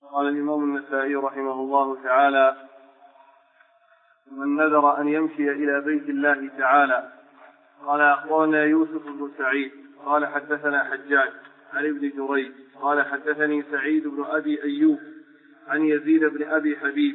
قال الإمام النسائي رحمه الله تعالى: من نذر أن يمشي إلى بيت الله تعالى. قال أخبرنا يوسف بن سعيد قال حدثنا حجاج عن ابن جريج قال حدثني سعيد بن أبي أيوب عن يزيد بن أبي حبيب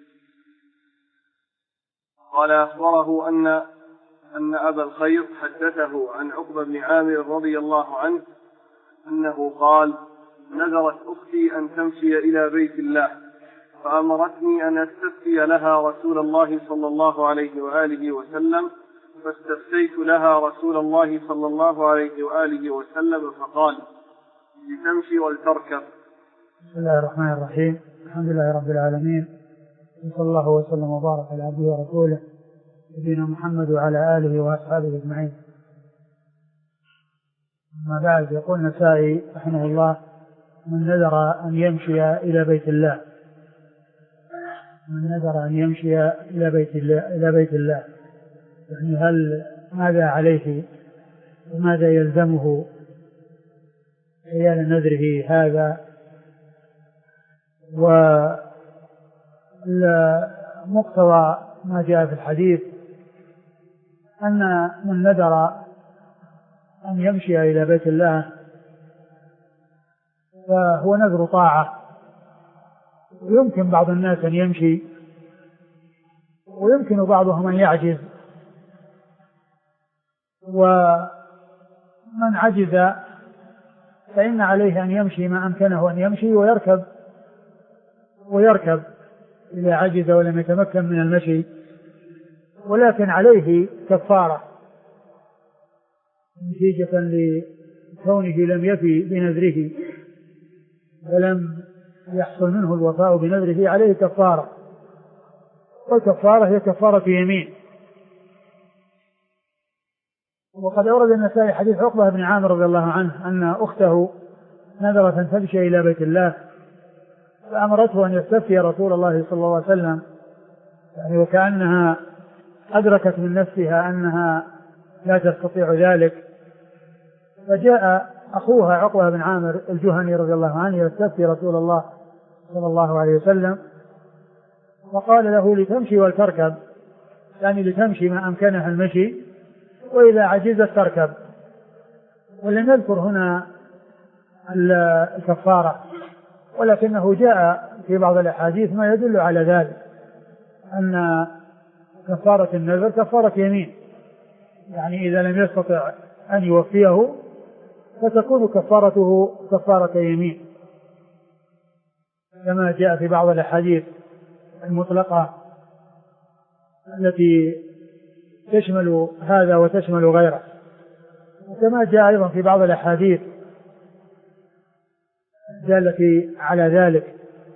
قال أخبره أن أبا الخير حدثه عن عقبة بن عامر رضي الله عنه أنه قال: نذرت أختي أن تمشي إلى بيت الله فأمرتني أن أستفتي لها رسول الله صلى الله عليه وآله وسلم، فاستفتيت لها رسول الله صلى الله عليه وآله وسلم فقال: لتمشي ولتركب. بسم الله الرحمن الرحيم. الحمد لله رب العالمين، وصلى الله وسلم وبارك على عبده ورسوله نبينا محمد وعلى آله وأصحابه أجمعين. أما بعد، يقول النسائي رحمه الله: من نذر أن يمشي إلى بيت الله. من نذر أن يمشي إلى بيت الله يعني هل ماذا عليه وماذا يلزمه حيال نذره هذا؟ ومقتضى ما جاء في الحديث أن من نذر أن يمشي إلى بيت الله فهو نذر طاعة، ويمكن بعض الناس أن يمشي ويمكن بعضهم أن يعجز، ومن عجز فإن عليه أن يمشي ما أمكنه أن يمشي ويركب إذا عجز ولم يتمكن من المشي، ولكن عليه كفارة نتيجة لكونه لم يفي بنذره ولم يحصل منه الوفاء بنذره، عليه كفارة، والكفارة هي كفارة يمين. وقد أورد النسائي حديث عقبة بن عامر رضي الله عنه أن أخته نذرت أن تمشي إلى بيت الله فأمرته أن يستفتي رسول الله صلى الله عليه وسلم، يعني وكأنها أدركت من نفسها أنها لا تستطيع ذلك، فجاء أخوها عقبة بن عامر الجهني رضي الله عنه يستفتي رسول الله صلى الله عليه وسلم، فقال له: لتمشي ولتركب، يعني لتمشي ما أمكنها المشي وإذا عجزت تركب. ولم يذكر هنا الكفارة، ولكنه جاء في بعض الأحاديث ما يدل على ذلك، أن كفارة النذر كفارة يمين، يعني إذا لم يستطع أن يوفيه فتكون كفارته كفارة يمين، كما جاء في بعض الأحاديث المطلقة التي تشمل هذا وتشمل غيره، وكما جاء أيضا في بعض الأحاديث التي على ذلك.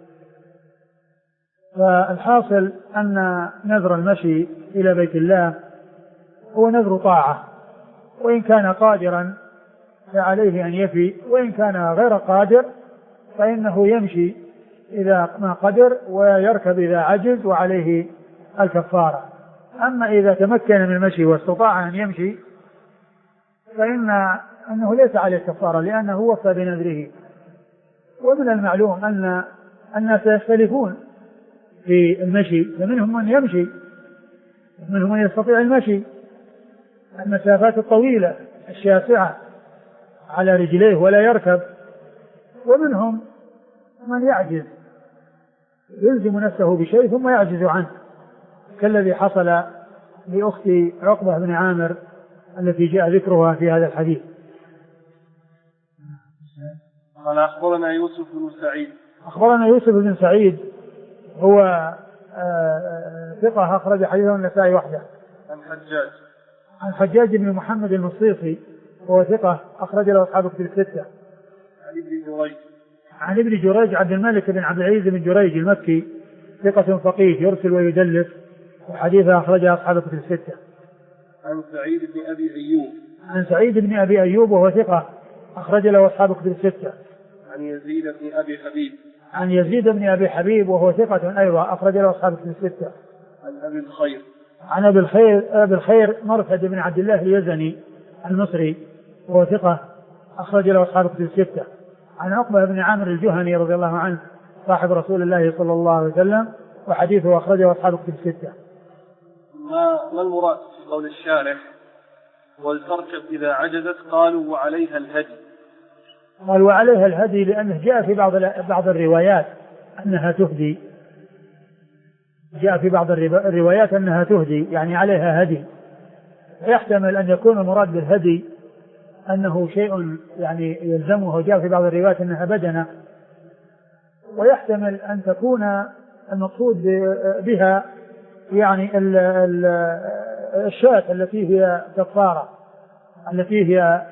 فالحاصل أن نذر المشي إلى بيت الله هو نذر طاعة، وإن كان قادرا فعليه أن يفي، وإن كان غير قادر فإنه يمشي إذا ما قدر ويركب إذا عجز، وعليه الكفارة. أما إذا تمكن من المشي واستطاع أن يمشي فإنه ليس عليه كفارة، لأنه وفى بنذره. ومن المعلوم أن الناس يختلفون في المشي، فمنهم من يمشي ومنهم من يستطيع المشي المسافات الطويلة الشاسعة على رجليه ولا يركب، ومنهم من يعجز يلزم نفسه بشيء ثم يعجز عنه، كالذي حصل لأخت عقبة بن عامر التي جاء ذكرها في هذا الحديث. قال أخبرنا يوسف بن سعيد. أخبرنا يوسف بن سعيد هو ثقة أخرج حديثه النسائي وحده. عن حجاج بن محمد المصيصي هو ثقة أخرج له أصحاب كتب الستة. عن ابن جريج عبد الملك بن عبد العزيز بن جريج المكي ثقة فقيه يرسل ويدلس، وحديثه أخرجه أصحاب كتب الستة. عن سعيد بن أبي أيوب. عن سعيد بن أبي أيوب وهو ثقة أخرج له أصحاب كتب الستة. عن يزيد بن أبي حبيب. عن يزيد بن أبي حبيب وهو ثقة أيضا أخرج له أصحاب كتب الستة. عن أبي الخير. عن أبي الخير مرثد بن عبد الله اليزني المصري وهو ثقة أخرج له أصحاب كتب الستة. عن عقبة بن عامر الجهني رضي الله عنه صاحب رسول الله صلى الله عليه وسلم، وحديثه أخرجه أصحاب الكتب الستة. ما المراد في قول الشارح ولتركب إذا عجزت؟ قالوا وعليها الهدي. قال وعليها الهدي لأنه جاء في بعض الروايات أنها تهدي، جاء في بعض الروايات أنها تهدي يعني عليها هدي. يحتمل أن يكون المراد بالهدي أنه شيء يعني يلزمه، جاء في بعض الروايات أنها بدنة، ويحتمل أن تكون المقصود بها يعني الشاة التي هي كفارة، التي هي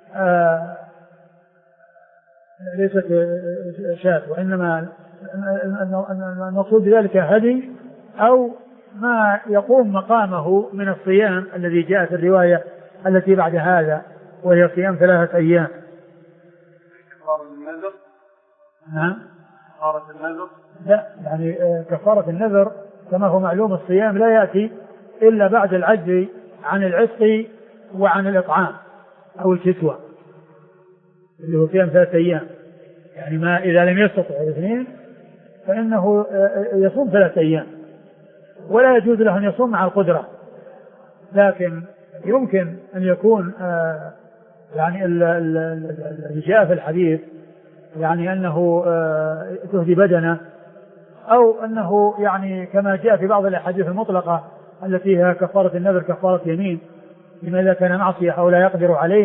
ليست شاة، وإنما المقصود بذلك هدي أو ما يقوم مقامه من الصيام الذي جاء في الرواية التي بعد هذا، وهي صيام 3 أيام. كفارة النذر؟ نعم. كفارة النذر؟ لا، يعني كفارة النذر كما هو معلوم الصيام لا يأتي إلا بعد العجز عن العتق وعن الإطعام أو الكسوة، اللي هو صيام 3 أيام. يعني ما إذا لم يستطع الاثنين فإنه يصوم 3 أيام، ولا يجوز له أن يصوم مع القدرة، لكن يمكن أن يكون يعني اللي جاء في الحديث يعني أنه تهدي بدنه، أو أنه يعني كما جاء في بعض الأحاديث المطلقة التي هي كفارة النذر كفارة يمين لما إذا كان معصية أو لا يقدر عليه،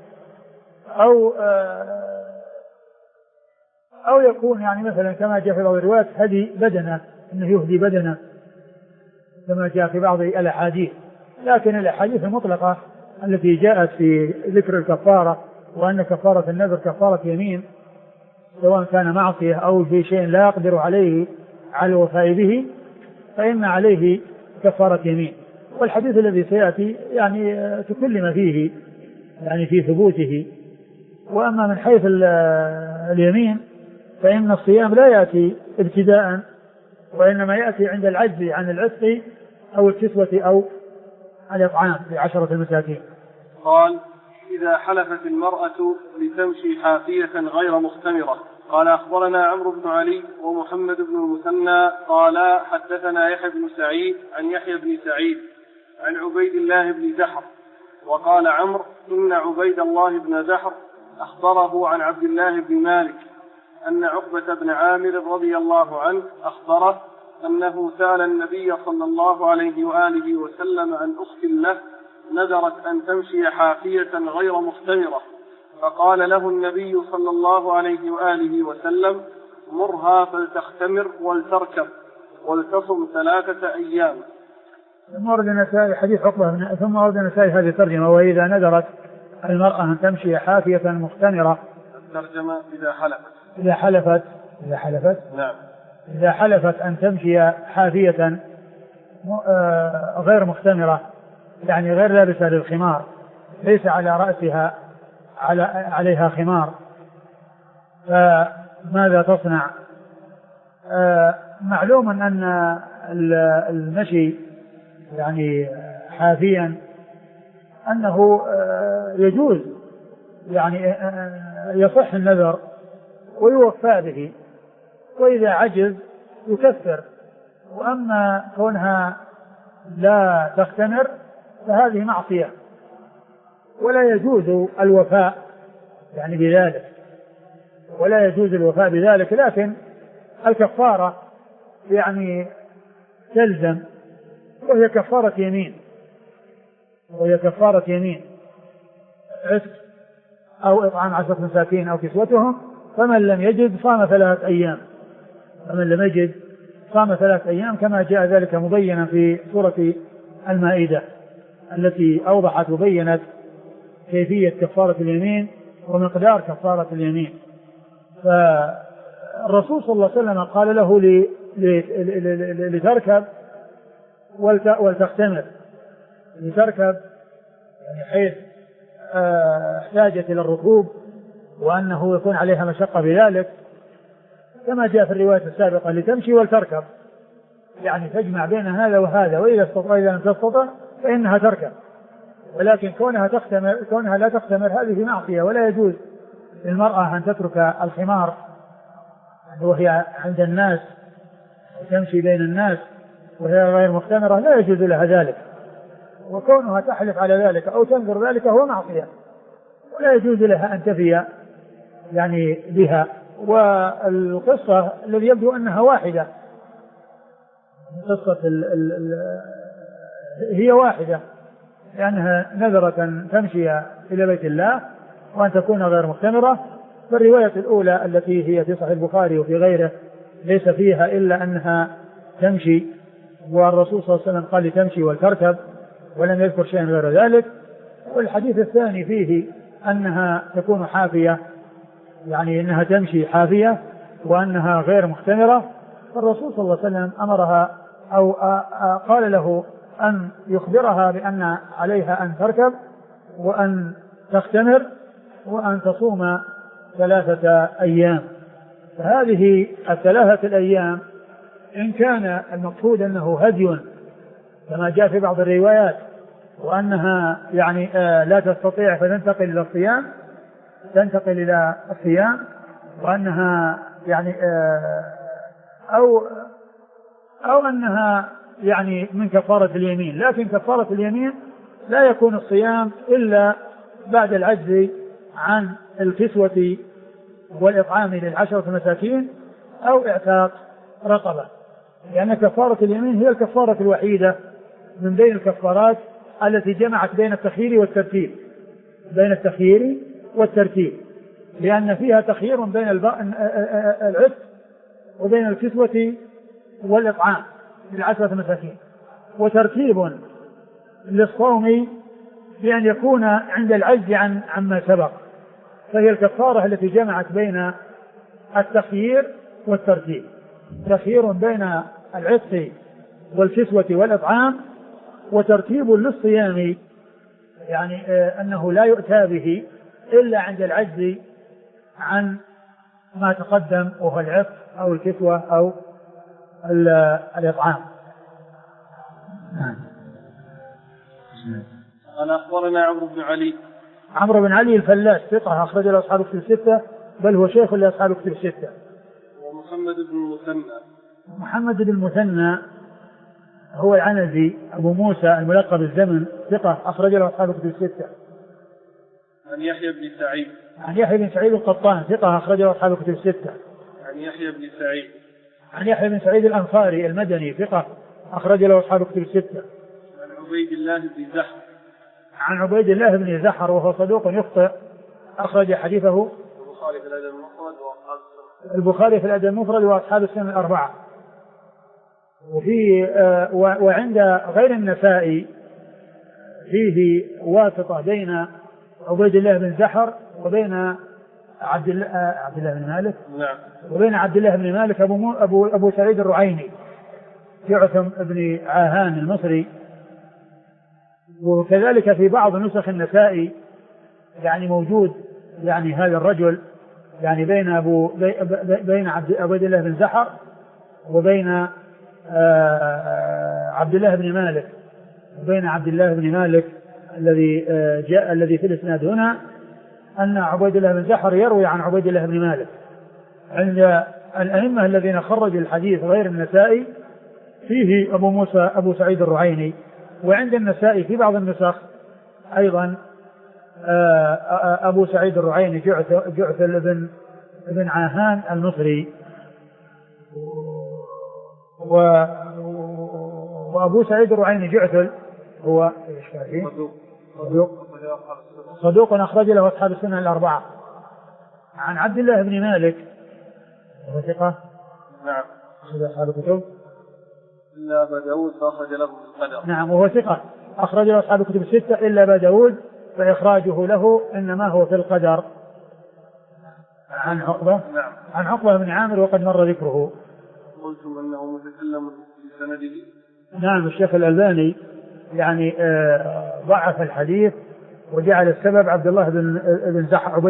أو يكون يعني مثلا كما جاء في بعض الروايات هدي بدنه، أنه يهدي بدنه كما جاء في بعض الأحاديث. لكن الأحاديث المطلقة التي جاءت في ذكر الكفارة وأن كفارة النذر كفارة يمين سواء كان معصية أو في شيء لا يقدر عليه على الوفاء به فإن عليه كفارة يمين. والحديث الذي سيأتي يعني تكلم فيه يعني في ثبوته. وأما من حيث اليمين فإن الصيام لا يأتي ابتداء، وإنما يأتي عند العجز عن العتق أو الكسوة أو الإطعام ل10 مساكين. قال إذا حلفت المرأة لتمشي حافية غير مختمرة. قال أخبرنا عمرو بن علي ومحمد بن المثنى قال حدثنا يحيى بن سعيد عن يحيى بن سعيد عن عبيد الله بن زحر. وقال عمرو إن عبيد الله بن زحر أخبره عن عبد الله بن مالك أن عقبة بن عامر رضي الله عنه أخبره أنه سأل النبي صلى الله عليه وآله وسلم عن أخت له نذرت أن تمشي حافية غير مختمرة، فقال له النبي صلى الله عليه وآله وسلم مرها فلتختمر ولتركب ولتصم 3 أيام. ثم ورد النسائي حديث عقبة، ثم ورد النسائي هذه الترجمة وإذا نذرت المرأة أن تمشي حافية مختمرة. الترجمة إذا حلفت نعم. إذا حلفت أن تمشي حافية غير مختمرة يعني غير لابسة للخمار، ليس على رأسها عليها خمار، فماذا تصنع؟ معلوم أن المشي يعني حافيا أنه يجوز يعني يصح النذر ويوفى به، وإذا عجز يكفر. وأما كونها لا تختمر فهذه معصية ولا يجوز الوفاء يعني بذلك، ولا يجوز الوفاء بذلك، لكن الكفارة يعني تلزم، وهي كفارة يمين عتق أو إطعام 10 مساكين أو كسوتهم. فمن لم يجد صام 3 أيام، صام 3 أيام كما جاء ذلك مبينا في سورة المائدة التي أوضحت وبينت كيفية كفارة اليمين ومقدار كفارة اليمين. فالرسول صلى الله عليه وسلم قال له لتركب ولتختمر، لتركب يعني حيث احتاجت إلى الركوب وأنه يكون عليها مشقة بذلك، كما جاء في الرواية السابقة لتمشي ولتركب يعني تجمع بين هذا وهذا، وإذا لم تستطع فإنها تركب. ولكن كونها لا تختمر هذه معصية، ولا يجوز للمرأة أن تترك الخمار وهي عند الناس تمشي بين الناس وهي غير مختمرة لا يجوز لها ذلك، وكونها تحلف على ذلك أو تنذر ذلك هو معصية ولا يجوز لها أن تفي يعني بها. والقصة الذي يبدو أنها واحدة، قصة هي واحدة، لأنها نذرت أن تمشي إلى بيت الله وأن تكون غير مختمرة. فالرواية الأولى التي هي في صحيح البخاري وفي غيره ليس فيها إلا أنها تمشي، والرسول صلى الله عليه وسلم قال لتمشي ولتركب ولم يذكر شيئا غير ذلك. والحديث الثاني فيه أنها تكون حافية، يعني أنها تمشي حافية وأنها غير مختمرة. فالرسول صلى الله عليه وسلم أمرها أو قال له أن يخبرها بأن عليها أن تركب وأن تختمر وأن تصوم 3 أيام. فهذه 3 الأيام إن كان المقصود أنه هدي كما جاء في بعض الروايات وأنها يعني لا تستطيع فتنتقل إلى الصيام، تنتقل إلى الصيام، وأنها يعني أو أنها يعني من كفارة اليمين. لكن كفارة اليمين لا يكون الصيام إلا بعد العجز عن الكسوة والإطعام ل10 مساكين أو إعتاق رقبة، لأن كفارة اليمين هي الكفارة الوحيدة من بين الكفارات التي جمعت بين التخيير والترتيب، لأن فيها تخيير بين العتق وبين الكسوة والإطعام ل10 مساكين، وترتيب للصوم بأن يكون عند العجز عما سبق. فهي الكفارة التي جمعت بين التخيير والترتيب، تخيير بين العتق والكسوة والإطعام، وترتيب للصيام يعني أنه لا يؤتى به إلا عند العجز عن ما تقدم وهو العتق أو الكسوة أو الإطعام. أنا أخبرنا عمرو بن علي الفلاس ثقة أخرج له أصحاب كتب الستة، بل هو شيخ لأصحاب كتب الستة. محمد بن المثنى هو العنزي أبو موسى الملقب بالزمن ثقة أخرج له أصحاب كتب الستة. عن يحيى بن سعيد القطان ثقة أخرج له أصحاب كتب الستة. عن يحيى بن سعيد الأنصاري المدني ثقة أخرج له أصحاب كتب الستة. عن عبيد الله بن زحر وهو صدوق يخطئ أخرج حديثه البخاري في الأدب المفرد وأصحاب السنن الأربعة. وعند غير النسائي فيه واسطة بين عبيد الله بن زحر وبين عبد الله بن مالك. نعم. وبين عبد الله بن مالك أبو سعيد الرعيني جعثم بن عاهان المصري. وكذلك في بعض نسخ النسائي يعني موجود يعني هذا الرجل يعني بين عبد الله بن زحر وبين عبد الله بن مالك، وبين عبد الله بن مالك الذي في الإسناد هنا أن عبيد الله بن زحر يروي عن عبيد الله بن مالك. عند الأئمة الذين خرجوا الحديث غير النسائي فيه أبو موسى أبو سعيد الرعيني، وعند النسائي في بعض النسخ أيضا أبو سعيد الرعيني جعثل بن عاهان المصري. وأبو سعيد الرعيني جعثل هو صدوق أخرج له أصحاب السنن الأربعة. عن عبد الله بن مالك وهو ثقة. نعم. أخرج أصحاب الكتب إلا أبا داود فأخرج له بالقدر. نعم وهو ثقة أخرج له أصحاب الكتب الستة إلا أبا داود فإخراجه له إنما هو في القدر. عن عقبة. نعم. عن عقبة بن عامر وقد مر ذكره. قلتم أنه متكلم في سنده. نعم الشيخ الألباني يعني ضعف الحديث وجعل السبب عبيد الله بن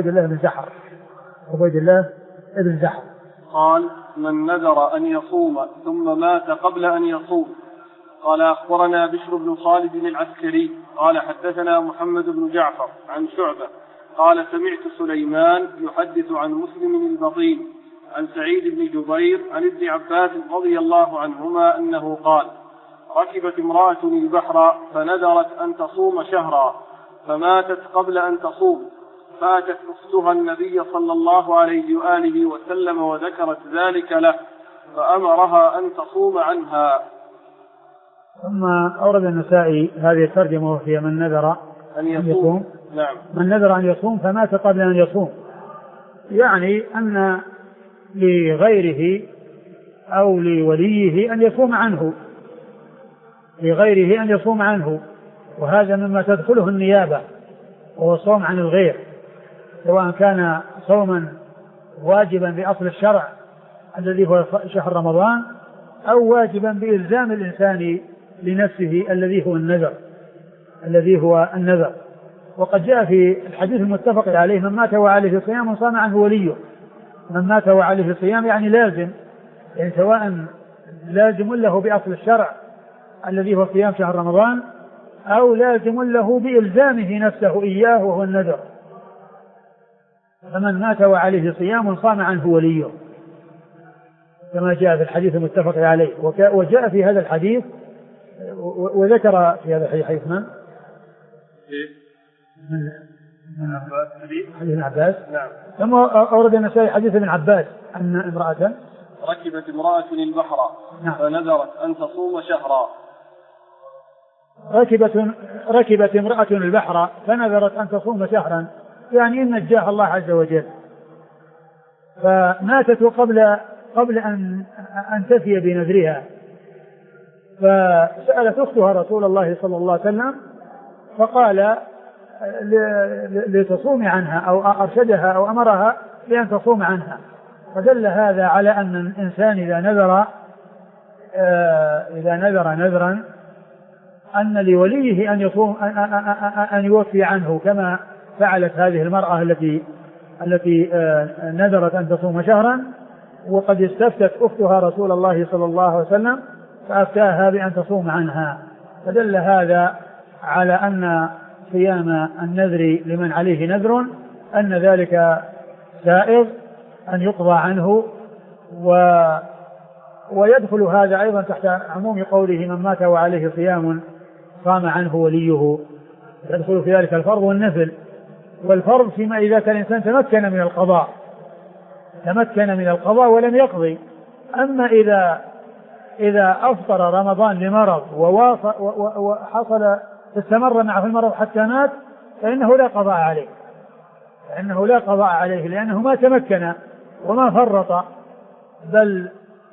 زحر. قال من نذر أن يصوم ثم مات قبل أن يصوم. قال أخبرنا بشر بن خالد العسكري قال حدثنا محمد بن جعفر عن شعبة قال سمعت سليمان يحدث عن مسلم البطين عن سعيد بن جبير عن ابن عباس رضي الله عنهما أنه قال: ركبت امرأة البحر فنذرت أن تصوم شهرا فماتت قبل أن تصوم، فأتت أختها النبي صلى الله عليه وآله وسلم وذكرت ذلك له فأمرها أن تصوم عنها. ثم أورد النسائي هذه الترجمة وهي من نذر أن يصوم. نعم. من نذر أن يصوم فمات قبل أن يصوم، يعني أن لغيره أو لوليه أن يصوم عنه، لغيره أن يصوم عنه، وهذا مما تدخله النيابة، وهو الصوم عن الغير، سواء كان صوما واجبا بأصل الشرع الذي هو شهر رمضان، أو واجبا بإلزام الإنسان لنفسه الذي هو النذر. وقد جاء في الحديث المتفق عليه: من مات وعليه صيام صام عنه وليه. من مات وعليه صيام يعني لازم، يعني سواء لازم له بأصل الشرع الذي هو صيام شهر رمضان، أو لازم له بإلزامه نفسه إياه وهو النذر. فمن مات وعليه صيام صام عنه وليه، كما جاء في الحديث المتفق عليه. وجاء في هذا الحديث وذكر في هذا الحديث من حديث ابن عباس. نعم. ثم أورد النسائي حديث ابن عباس أن امرأة ركبت امرأة البحر. نعم. فنذرت أن تصوم شهرا. ركبت امرأة البحر فنذرت أن تصوم شهرا، يعني إن نجاها الله عز وجل، فماتت قبل أن تفي بنذرها، فسألت أختها رسول الله صلى الله عليه وسلم فقال لتصوم عنها، أو أرشدها أو أمرها بأن تصوم عنها. فدل هذا على أن الإنسان إذا نذر نذرا أن لوليه أن يصوم أن يوفي عنه، كما فعلت هذه المرأة التي نذرت أن تصوم شهرا، وقد استفتت أختها رسول الله صلى الله عليه وسلم فأفتاها بأن تصوم عنها. فدل هذا على أن صيام النذر لمن عليه نذر أن ذلك سائغ أن يقضى عنه. ويدخل هذا أيضا تحت عموم قوله: من مات وعليه صيام صام عنه وليه. يدخل في ذلك الفرض والنفل. والفرض فيما إذا كان الإنسان تمكن من القضاء ولم يقضي. أما إذا أفطر رمضان لمرض وحصل استمر معه المرض حتى مات، فإنه لا قضاء عليه، لأنه ما تمكن وما فرط، بل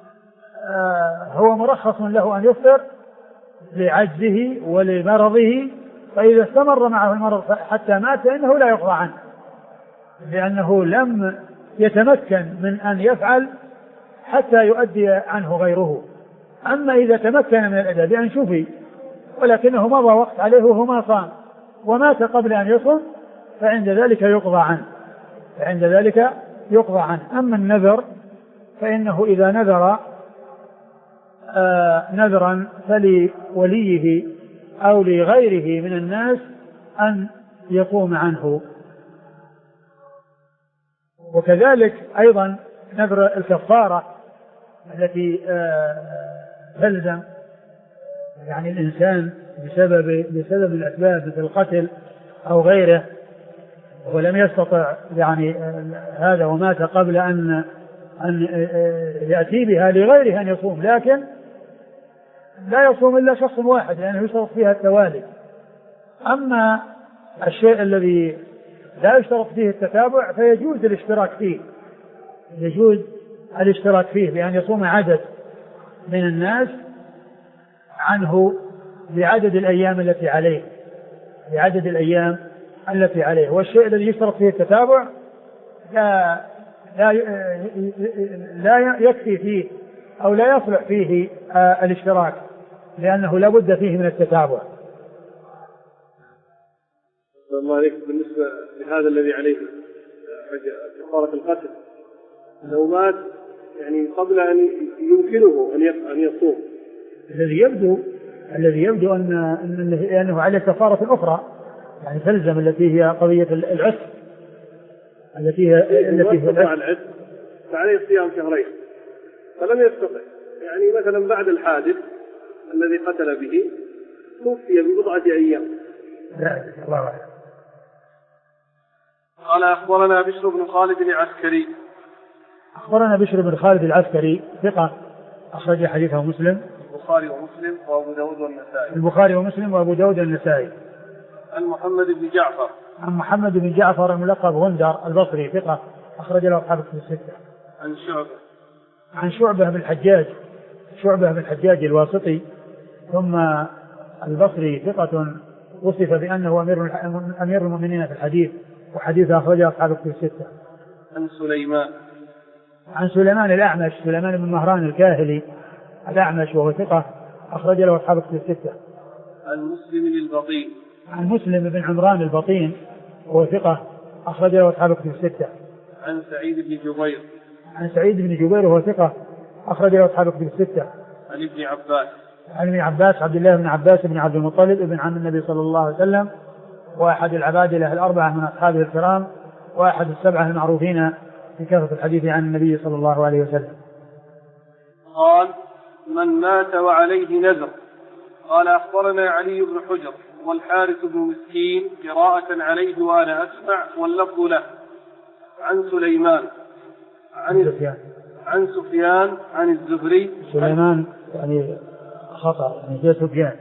هو مرخص له أن يفطر لعجزه ولمرضه. فإذا استمر معه المرض حتى مات فإنه لا يقضى عنه، لأنه لم يتمكن من أن يفعل حتى يؤدي عنه غيره. أما إذا تمكن من الأداء بأن شفي ولكنه مضى وقت عليه وهو ما صام ومات قبل أن يصم، فعند ذلك يقضى عنه. أما النذر فإنه إذا نذر نذرا فلوليه أو لغيره من الناس أن يقوم عنه. وكذلك أيضا نذر الكفارة التي تلزم يعني الإنسان بسبب الأسباب مثل القتل أو غيره، ولم يستطع يعني هذا ومات قبل أن يأتي بها لغيره أن يصوم، لكن لا يصوم إلا شخص واحد لأنه يشترط فيها التوالي. أما الشيء الذي لا يشترط فيه التتابع فيجوز الاشتراك فيه بأن يصوم عدد من الناس عنه بعدد الأيام التي عليه. والشيء الذي يشترط فيه التتابع لا يكفي فيه أو لا يصلح فيه الاشتراك، لأنه لا بد فيه من التتابع. الله عليك. بالنسبة لهذا الذي عليه كفارة القتل، لو مات يعني قبل أن يمكنه أن يصوم، الذي يبدو أنه عليه كفارة أخرى يعني تلزم، التي هي قضية العتق، التي هي العتق فعليه صيام شهرين فلم يستطع، يعني مثلا بعد الحادث الذي قتل به توفي ببضعة أيام. الله أعلم. قال أخبرنا بشر بن خالد العسكري. أخبرنا بشر بن خالد العسكري ثقة أخرج حديثه مسلم البخاري ومسلم وأبو داود والنسائي. البخاري ومسلم وأبو داود والنسائي. عن محمد بن جعفر. عن محمد بن جعفر الملقب غندر البصري ثقة أخرج له أصحاب الكتب الستة. عن شعبة. عن شعبة بن الحجاج، شعبة بن الحجاج الواسطي ثم البصري ثقة وصف بأنه أمير المؤمنين في الحديث، وحديثه أخرجه أصحاب الكتب الستة. عن سليمان. عن سليمان الأعمش، سليمان بن مهران الكاهلي الأعمش وهو ثقة أخرج له أصحاب الكتب الستة. عن مسلم البطين. عن مسلم بن عمران البطين وهو ثقة أخرج له أصحاب الكتب الستة. عن سعيد بن جبير. عن سعيد بن جبير وهو ثقة أخرج له أصحاب الكتب الستة. عن ابن عباس. عن ابن عباس عبد الله بن عباس بن عبد المطلب ابن عم النبي صلى الله عليه وسلم، وأحد العبادلة الأربعة من أصحابه الكرام، وأحد السبعة المعروفين في كثرة الحديث عن النبي صلى الله عليه وسلم. قال: من مات وعليه نذر. قال: أخبرنا علي بن حجر والحارث بن مسكين قراءة عليه وأنا أسمع واللفظ له. عن سليمان عن سفيان عن الزهري. سليمان يعني خطأ، يعني جاء سفيان.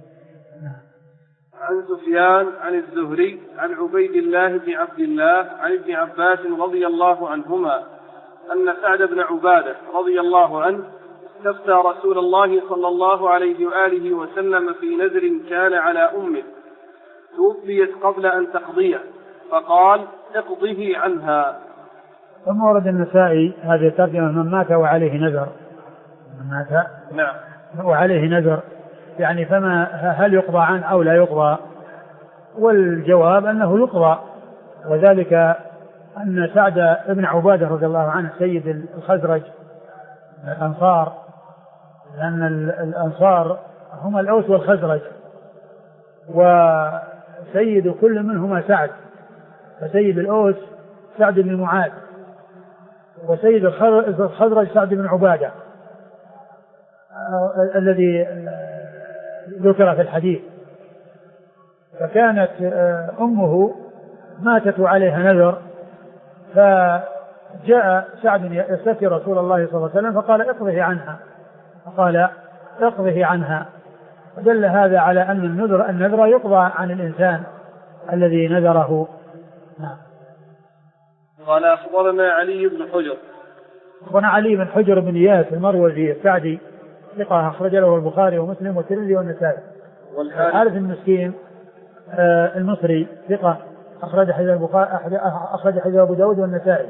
عن سفيان عن الزهري عن عبيد الله بن عبد الله عن ابن عباس رضي الله عنهما أن سعد بن عبادة رضي الله عنه استفتى رسول الله صلى الله عليه وآله وسلم في نذر كان على أمه توفيت قبل أن تقضيه، فقال: اقضه عنها. ثم ورد النسائي هذه الترجمة: من مات وعليه نذر. من مات نعم وعليه نذر، يعني فما هل يقضى عنه أو لا يقضى؟ والجواب أنه يقضى، وذلك أن سعد بن عبادة رضي الله عنه سيد الخزرج الأنصار، لأن الأنصار هم الأوس والخزرج، وسيد كل منهما سعد، فسيد الأوس سعد بن معاذ، وسيد الخزرج سعد بن عبادة الذي ذكر في الحديث. فكانت أمه ماتت عليها نذر، فجاء سعد يستفتي رسول الله صلى الله عليه وسلم فقال: اقضه عنها. ودل هذا على أن النذر يقضى عن الإنسان الذي نذره. قال: أخبرنا علي بن حجر. أخبرنا علي بن حجر بن إياس المروزي السعدي ثقة أخرج له البخاري ومسلم والترمذي والنسائي. والحارث المسكين المصري ثقة أخرج حديث أبو داود والنسائي.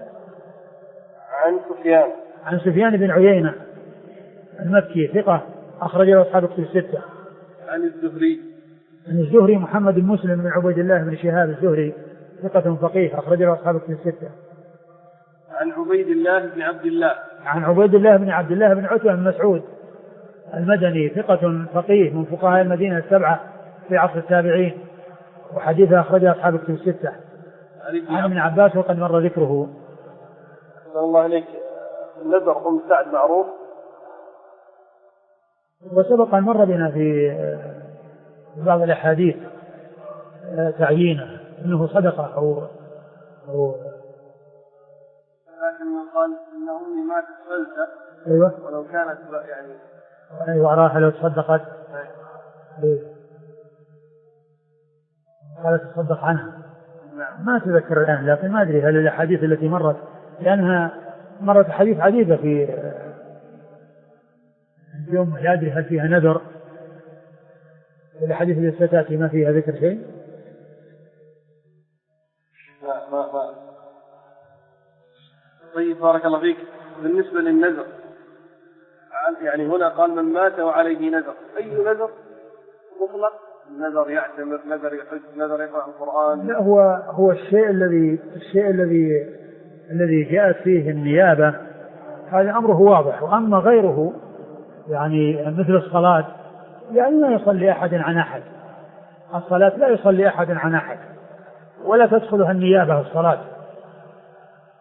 عن سفيان بن عيينة المكي ثقة أخرج له أصحاب الكتب الستة. عن الزهري محمد بن مسلم بن عبيد الله بن شهاب الزهري ثقة فقيه أخرج له أصحاب الكتب الستة. عن عبيد الله بن عبد الله. عن عبيد الله بن عبد الله بن عتبة بن مسعود المدني ثقة فقيه من فقهاء المدينة السبعة في عصر التابعين، وحديثه أخرجه أصحاب الكتب الستة. عن ابن عباس وقد مر ذكره. الله عليك، نذر أم سعد معروف، وسبق أن مر بنا في بعض الأحاديث تعيينه أنه صدقة أو لكن من قال إن أمي ماتت فلسة. أيوة. ولو كانت يعني وأراها لو تصدقت. أيوة. قالت تصدق عنها. نعم. ما تذكر الآن، لكن ما أدري هل الأحاديث التي مرت، لأنها مرت حديث عديدة في اليوم، لا أدري هل فيها نذر. الحديث التي ستأتي ما فيها ذكر شيء. ما. طيب بارك الله فيك. بالنسبة للنذر، يعني هنا قال من مات وعليه نذر، أي نذر مطلق؟ نذر يعتمر، نذر يحج، نذر يقرأ القرآن؟ لا، هو الشيء الذي جاءت فيه النيابة، هذا أمره واضح. وأما غيره يعني مثل الصلاة، يعني لا يصلي أحد عن أحد، الصلاة لا يصلي أحد عن أحد، ولا تدخلها النيابة الصلاة،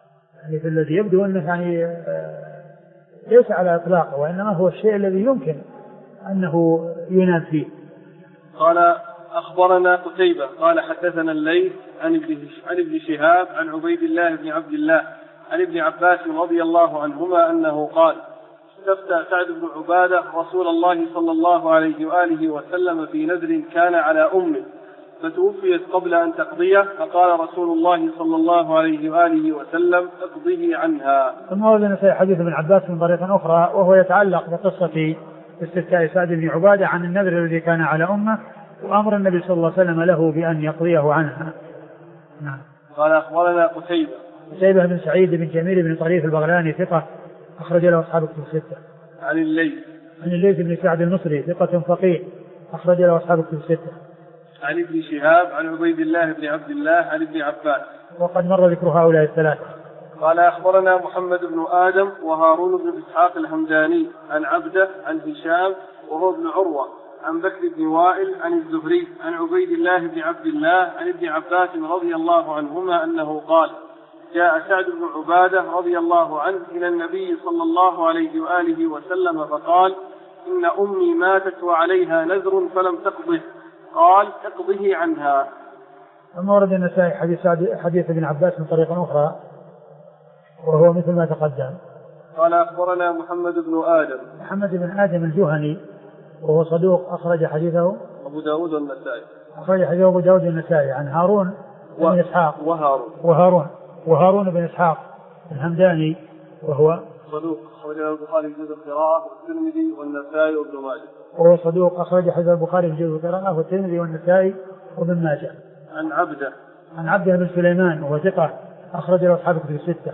الحديث الذي يبدو أنه يعني ليس على إطلاقه، وإنما هو الشيء الذي يمكن أنه ينام فيه. قال أخبرنا قتيبة قال حدثنا الليث عن ابن شهاب عن عبيد الله بن عبد الله عن ابن عباس رضي الله عنهما أنه قال استفتى سعد بن عبادة رسول الله صلى الله عليه وآله وسلم في نذر كان على أمه فتوفيت قبل أن تقضيه، فقال رسول الله صلى الله عليه وآله وسلم اقضه عنها. ثم ورد النسائي حديث ابن عباس من طريق أخرى وهو يتعلق بقصة استفتاء سعد بن عبادة عن النذر الذي كان على أمه وأمر النبي صلى الله عليه وسلم له بأن يقضيه عنها. نعم. قال أخبرنا قتيبة بن سعيد بن جميل بن طريف البغلاني ثقة أخرج له أصحاب الكتب الستة. عن الليث بن سعد المصري ثقة فقيه أخرج له أصحاب الكتب الستة. عن ابن شهاب عن عبيد الله بن عبد الله عن ابن عباس وقد مر ذكر هؤلاء الثلاثة. قال أخبرنا محمد بن آدم وهارون بن إسحاق الهمداني عن عبده عن هشام وهو ابن عروة عن بكر بن وائل عن الزهري عن عبيد الله بن عبد الله عن ابن عباس رضي الله عنهما أنه قال جاء سعد بن عبادة رضي الله عنه إلى النبي صلى الله عليه وآله وسلم فقال إن أمي ماتت وعليها نذر فلم تقضه، قال اقضه عنها. ثم ورد النسائي حديث ابن عباس من طريق أخرى وهو مثل ما تقدم. قال أخبرنا محمد بن آدم الجهني وهو صدوق أخرج حديثه أبو داود والنسائي. أخرج حديثه أبو داود والنسائي عن هارون بن إسحاق وهارون بن إسحاق الهمداني وهو صدوق أخرج البخاري في جزء القراءة والترمذي والنسائي وابن ماجه. وهو صدوق أخرج حديث البخاري في جزء القراءة والترمذي والنسائي وابن ماجه. عن عبده بن سليمان وهو ثقة أخرج له أصحاب الكتب الستة.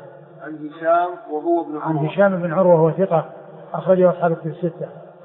عن هشام بن عروة وهو ثقة أخرج له أصحاب الكتب الستة.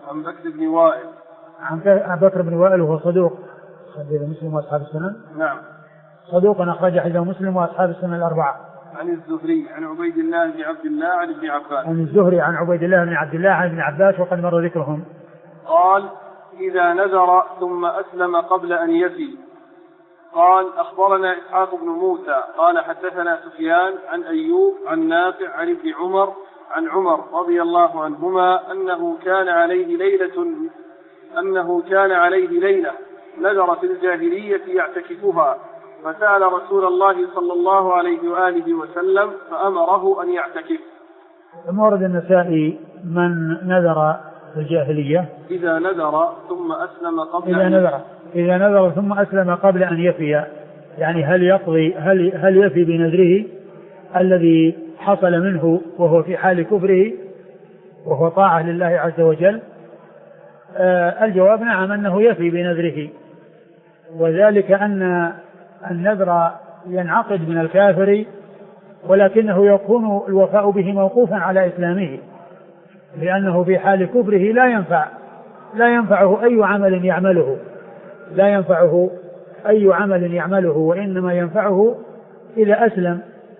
عن بكر بن وائل وهو صدوق أخرج مسلم وأصحاب السنن. نعم. صدوق أخرج حديث مسلم وأصحاب السنن الأربعة. عن الزهري عن عبيد الله بن عبد الله عن ابن عباس. عن الزهري عن عبيد الله بن عبد الله عن ابن عباس وقد مر ذكرهم. قال إذا نذر ثم أسلم قبل أن يفي. قال أخبرنا إسحاق بن موسى قال حدثنا سفيان عن أيوب عن نافع عن ابن عمر عن عمر رضي الله عنهما أنه كان عليه ليلة نذر في الجاهلية يعتكفها فسأل رسول الله صلى الله عليه وآله وسلم فأمره أن يعتكف. ثم ورد النسائي من نذر في الجاهلية إذا نذر ثم أسلم قبل أن يفي، يعني هل يفي بنذره الذي حصل منه وهو في حال كفره وهو طاعة لله عز وجل؟ الجواب نعم أنه يفي بنذره، وذلك أن النذر ينعقد من الكافر ولكنه يكون الوفاء به موقوفا على إسلامه، لأنه في حال كفره لا ينفعه أي عمل يعمله وإنما ينفعه إذا أسلم.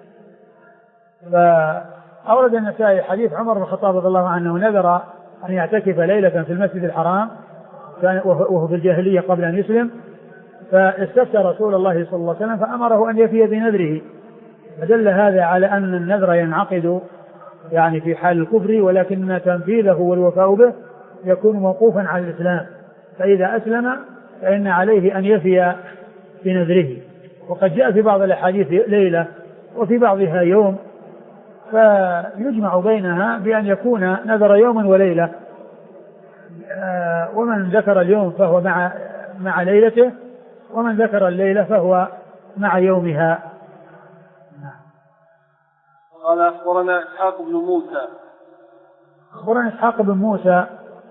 فأورد النسائي حديث عمر بن الخطاب رضي الله عنه نذر أن يعتكف ليلة في المسجد الحرام وهو في الجاهلية قبل أن يسلم، فاستفتى رسول الله صلى الله عليه وسلم فأمره أن يفي بنذره، فدل هذا على أن النذر ينعقد يعني في حال الكفر، ولكن تنفيذه والوفاء به يكون موقوفا على الإسلام، فإذا أسلم فإن عليه أن يفي بنذره. وقد جاء في بعض الأحاديث ليلة وفي بعضها يوم، فيجمع بينها بأن يكون نذر يوما وليلة، ومن ذكر اليوم فهو مع ليلته، ومن ذكر الليلة فهو مع يومها. قال أخبرنا إسحاق بن موسى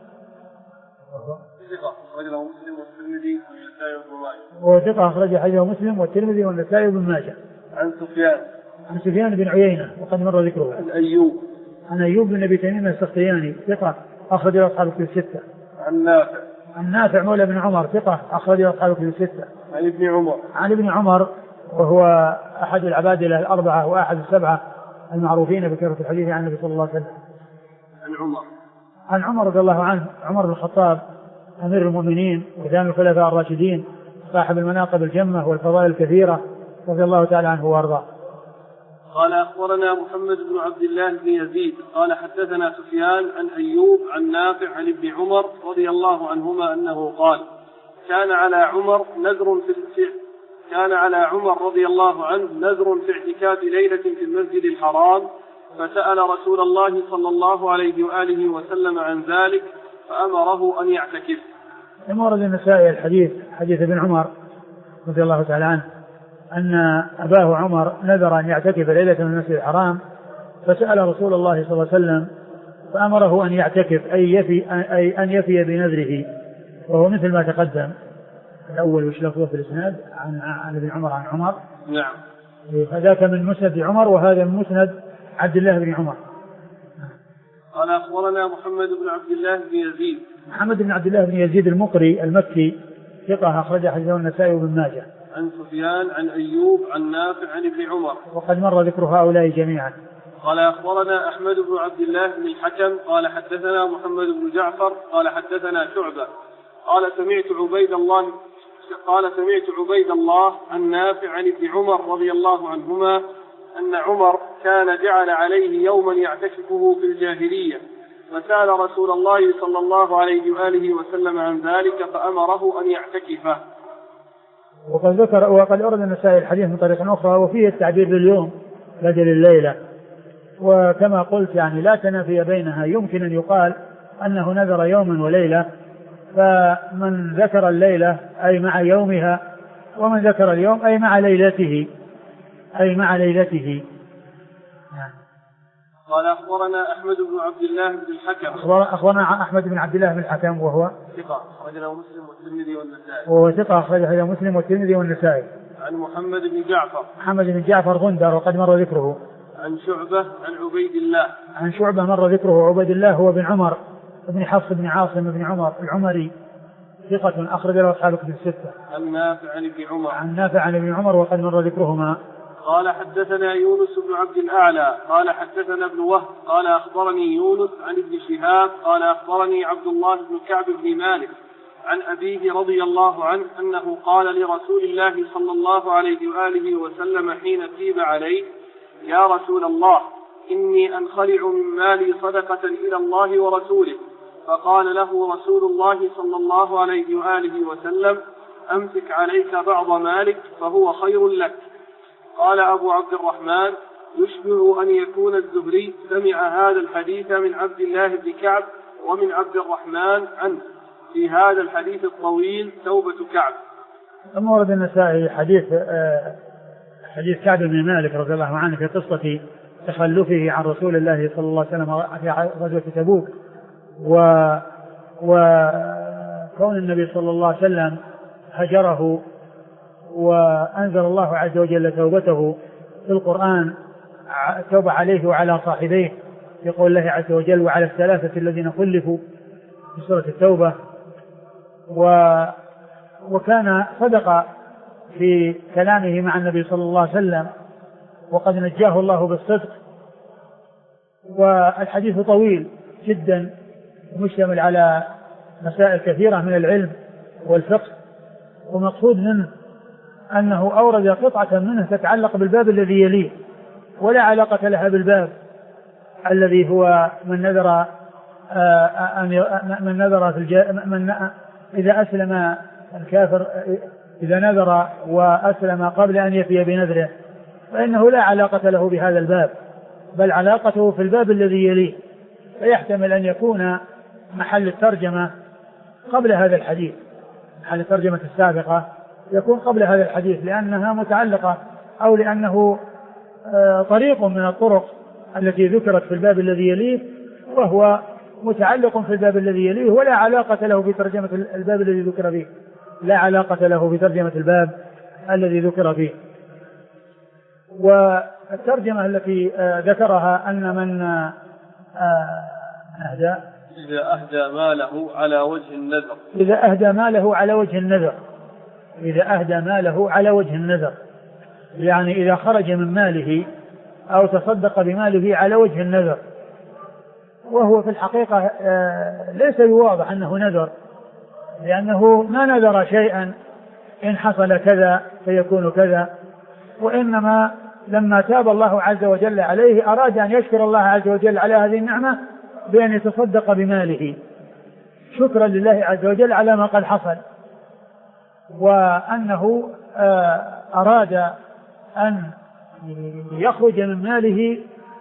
وهو ثقة أخرج حديثه مسلم والترمذي والنسائي وابن ماجه. عن سفيان بن عيينة وقد مر ذكره. عن أيوب بن أبي تميم السختياني ثقة أخرج له أصحاب الكتب الستة. عن نافع مولى بن عمر ثقة أخرج له أصحاب الكتب الستة. عن ابن عمر وهو أحد العبادلة الأربعة وأحد السبعة المعروفين بكثرة الحديث عن النبي صلى الله عليه وسلم. عن عمر رضي الله عنه عمر بن الخطاب أمير المؤمنين وثاني الخلفاء الراشدين صاحب المناقب الجمة والفضائل الكثيرة رضي الله تعالى عنه وارضاه. قال أخبرنا محمد بن عبد الله بن يزيد قال حدثنا سفيان عن أيوب عن نافع عن ابن عمر رضي الله عنهما أنه قال كان على عمر رضي الله عنه نذر في اعتكاف ليلة في المسجد الحرام، فسأل رسول الله صلى الله عليه وآله وسلم عن ذلك فأمره أن يعتكف. ثم ورد النسائي الحديث حديث ابن عمر رضي الله تعالى عنه أن أباه عمر نذر أن يعتكف ليلة من المسجد الحرام، فسأل رسول الله صلى الله عليه وسلم فأمره أن يعتكف أي أن يفي بنذره، وهو مثل ما تقدم الأول وش لفظه في الإسناد عن ابن عمر عن عمر. نعم. فذاك من مسند عمر وهذا من مسند عبد الله بن عمر. قال أخبرنا محمد بن عبد الله بن يزيد. محمد بن عبد الله بن يزيد المقري المكي ثقة أخرج حديثه النسائي وابن ماجه. عن سفيان عن أيوب عن نافع عن ابن عمر وقد مر ذكر هؤلاء جميعا. قال أخبرنا أحمد بن عبد الله بن الحكم قال حدثنا محمد بن جعفر قال حدثنا شعبة قال سمعت عبيد الله عن نافع عن ابن عمر رضي الله عنهما أن عمر كان جعل عليه يوما يعتكفه في الجاهلية، فسأل رسول الله صلى الله عليه وآله وسلم عن ذلك فأمره أن يعتكفه. وقد أورد النسائي الحديث من طريق أخرى وفيه التعبير باليوم بدل الليلة، وكما قلت يعني لا تنافي بينها، يمكن أن يقال أنه نذر يوما وليلة، فمن ذكر الليلة أي مع يومها، ومن ذكر اليوم أي مع ليلته. قال أخبرنا أحمد بن عبد الله بن الحكم. أخبرنا أحمد بن عبد الله بن الحكم وهو ثقة أخرج له مسلم والترمذي والنسائي. وهو ثقة أخرج له مسلم والترمذي والنسائي. عن محمد بن جعفر. محمد بن جعفر غندر وقد مر ذكره. عن شعبة عن عبيد الله. عن شعبة مر ذكره. عبيد الله هو بن عمر بن حفص بن عاصم بن عمر العمري ثقة أخرج له أصحاب الكتب الستة. عن نافع عن ابن عمر. عن نافع عن ابن عمر وقد مر ذكرهما. قال حدثنا يونس بن عبد الأعلى قال حدثنا ابن وهب قال أخبرني يونس عن ابن شهاب قال أخبرني عبد الله بن كعب بن مالك عن أبيه رضي الله عنه أنه قال لرسول الله صلى الله عليه وآله وسلم حين تيب عليه: يا رسول الله، إني أنخلع من مالي صدقة إلى الله ورسوله. فقال له رسول الله صلى الله عليه وآله وسلم: أمسك عليك بعض مالك فهو خير لك. قال أبو عبد الرحمن: يشبه أن يكون الزهري سمع هذا الحديث من عبد الله بن كعب ومن عبد الرحمن عنه في هذا الحديث الطويل توبة كعب. ثم ورد النسائي حديث كعب بن مالك رضي الله عنه في قصة تخلفه عن رسول الله صلى الله عليه وسلم في غزوة تبوك، وكون النبي صلى الله عليه وسلم هجره، وأنزل الله عز وجل توبته في القرآن، توبة عليه وعلى صاحبيه يقول الله عز وجل: وعلى الثلاثة الذين خلفوا في سورة التوبة. وكان صدق في كلامه مع النبي صلى الله عليه وسلم، وقد نجاه الله بالصدق. والحديث طويل جدا مشتمل على مسائل كثيرة من العلم والفقه، ومقصود منه أنه أورد قطعة منه تتعلق بالباب الذي يليه ولا علاقة لها بالباب الذي هو من نذر إذا أسلم الكافر، إذا نذر وأسلم قبل أن يفي بنذره فإنه لا علاقة له بهذا الباب، بل علاقته في الباب الذي يليه، فيحتمل أن يكون محل الترجمة قبل هذا الحديث، محل الترجمة السابقة يكون قبل هذا الحديث، لأنها متعلقة أو لأنه طريق من الطرق التي ذكرت في الباب الذي يليه، وهو متعلق في الباب الذي يليه ولا علاقة له بترجمة الباب الذي ذكر فيه، لا علاقة له بترجمة الباب الذي ذكر فيه. والترجمة التي ذكرها أن من إذا أهدى ماله على وجه النذر، إذا أهدى ماله على وجه النذر، إذا أهدى ماله على وجه النذر، يعني إذا خرج من ماله أو تصدق بماله على وجه النذر، وهو في الحقيقة ليس يواضح أنه نذر، لأنه ما نذر شيئا إن حصل كذا فيكون كذا، وإنما لما تاب الله عز وجل عليه أراد أن يشكر الله عز وجل على هذه النعمة بأن يتصدق بماله شكرا لله عز وجل على ما قد حصل، وأنه أراد أن يخرج من ماله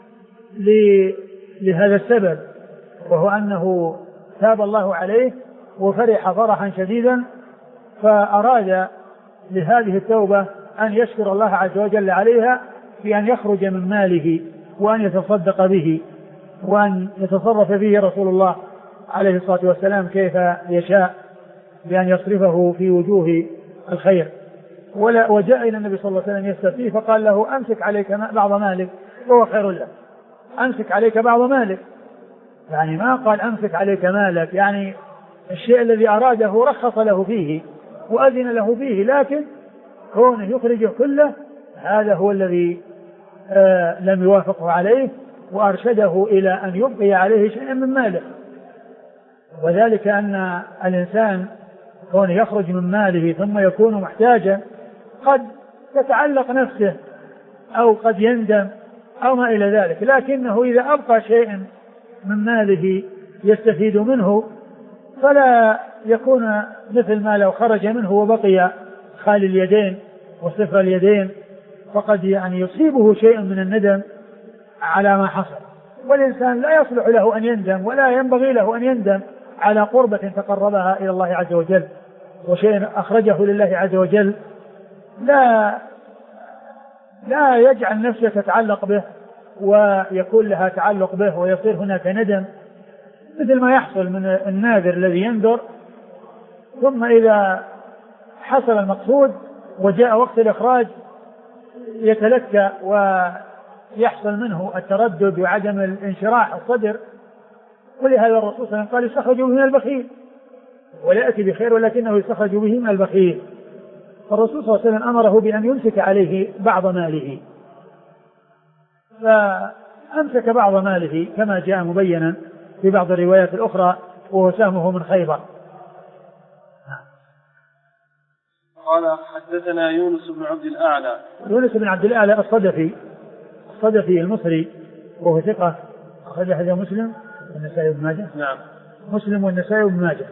لهذا السبب، وهو أنه تاب الله عليه وفرح فرحا شديدا، فأراد لهذه التوبة أن يشكر الله عز وجل عليها بأن يخرج من ماله وأن يتصدق به وأن يتصرف به رسول الله عليه الصلاة والسلام كيف يشاء بأن يصرفه في وجوه الخير. وجاء إلى النبي صلى الله عليه وسلم يستفتيه فقال له أمسك عليك بعض مالك وهو خير لك، أمسك عليك بعض مالك، يعني ما قال أمسك عليك مالك، يعني الشيء الذي أراده رخص له فيه وأذن له فيه، لكن كونه يخرجه كله هذا هو الذي لم يوافقه عليه وأرشده إلى أن يبقي عليه شيئا من ماله. وذلك أن الإنسان كونه يخرج من ماله ثم يكون محتاجا قد تتعلق نفسه أو قد يندم أو ما إلى ذلك، لكنه إذا أبقى شيء من ماله يستفيد منه فلا يكون مثل ما لو خرج منه وبقي خالي اليدين وصفر اليدين، فقد يعني يصيبه شيء من الندم على ما حصل. والإنسان لا يصلح له أن يندم ولا ينبغي له أن يندم على قربة تقربها إلى الله عز وجل وشيء أخرجه لله عز وجل، لا يجعل نفسه تتعلق به ويكون لها تعلق به ويصير هناك ندم، مثل ما يحصل من الناذر الذي ينذر ثم إذا حصل المقصود وجاء وقت الإخراج يتلكى ويحصل منه التردد وعدم الانشراح الصدر. ولهذا الرسول صلى الله عليه وسلم قال يستخرج به من البخيل ولا يأتي بخير ولكنه يستخرج به من البخيل، فالرسول صلى الله عليه وسلم أمره بأن يمسك عليه بعض ماله، فأمسك بعض ماله كما جاء مبينا في بعض الروايات الأخرى وهو سهمه من خيبر. قال حدثنا يونس بن عبد الأعلى. يونس بن عبد الأعلى الصدفي المصري وهو ثقة، أخرج حديث مسلم والنسائي وابن ماجه. نعم. مسلم والنسائي وابن ماجه.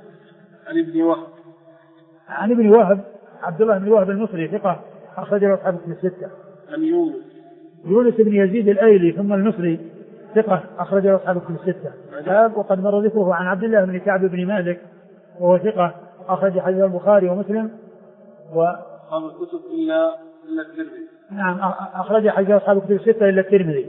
عن ابن وهب عبد الله بن وهب المصري ثقة، أخرج له أصحاب الكتب الستة. عن يونس بن يزيد الأيلي ثم المصري ثقة، أخرج له أصحاب الكتب الستة. وقد مر ذكره عن عبد الله بن كعب بن مالك وهو ثقة، أخرج حديث البخاري ومسلم وأصحاب الكتب إلا الترمذي. نعم، أخرج حديث أصحاب الكتب الستة إلا الترمذي.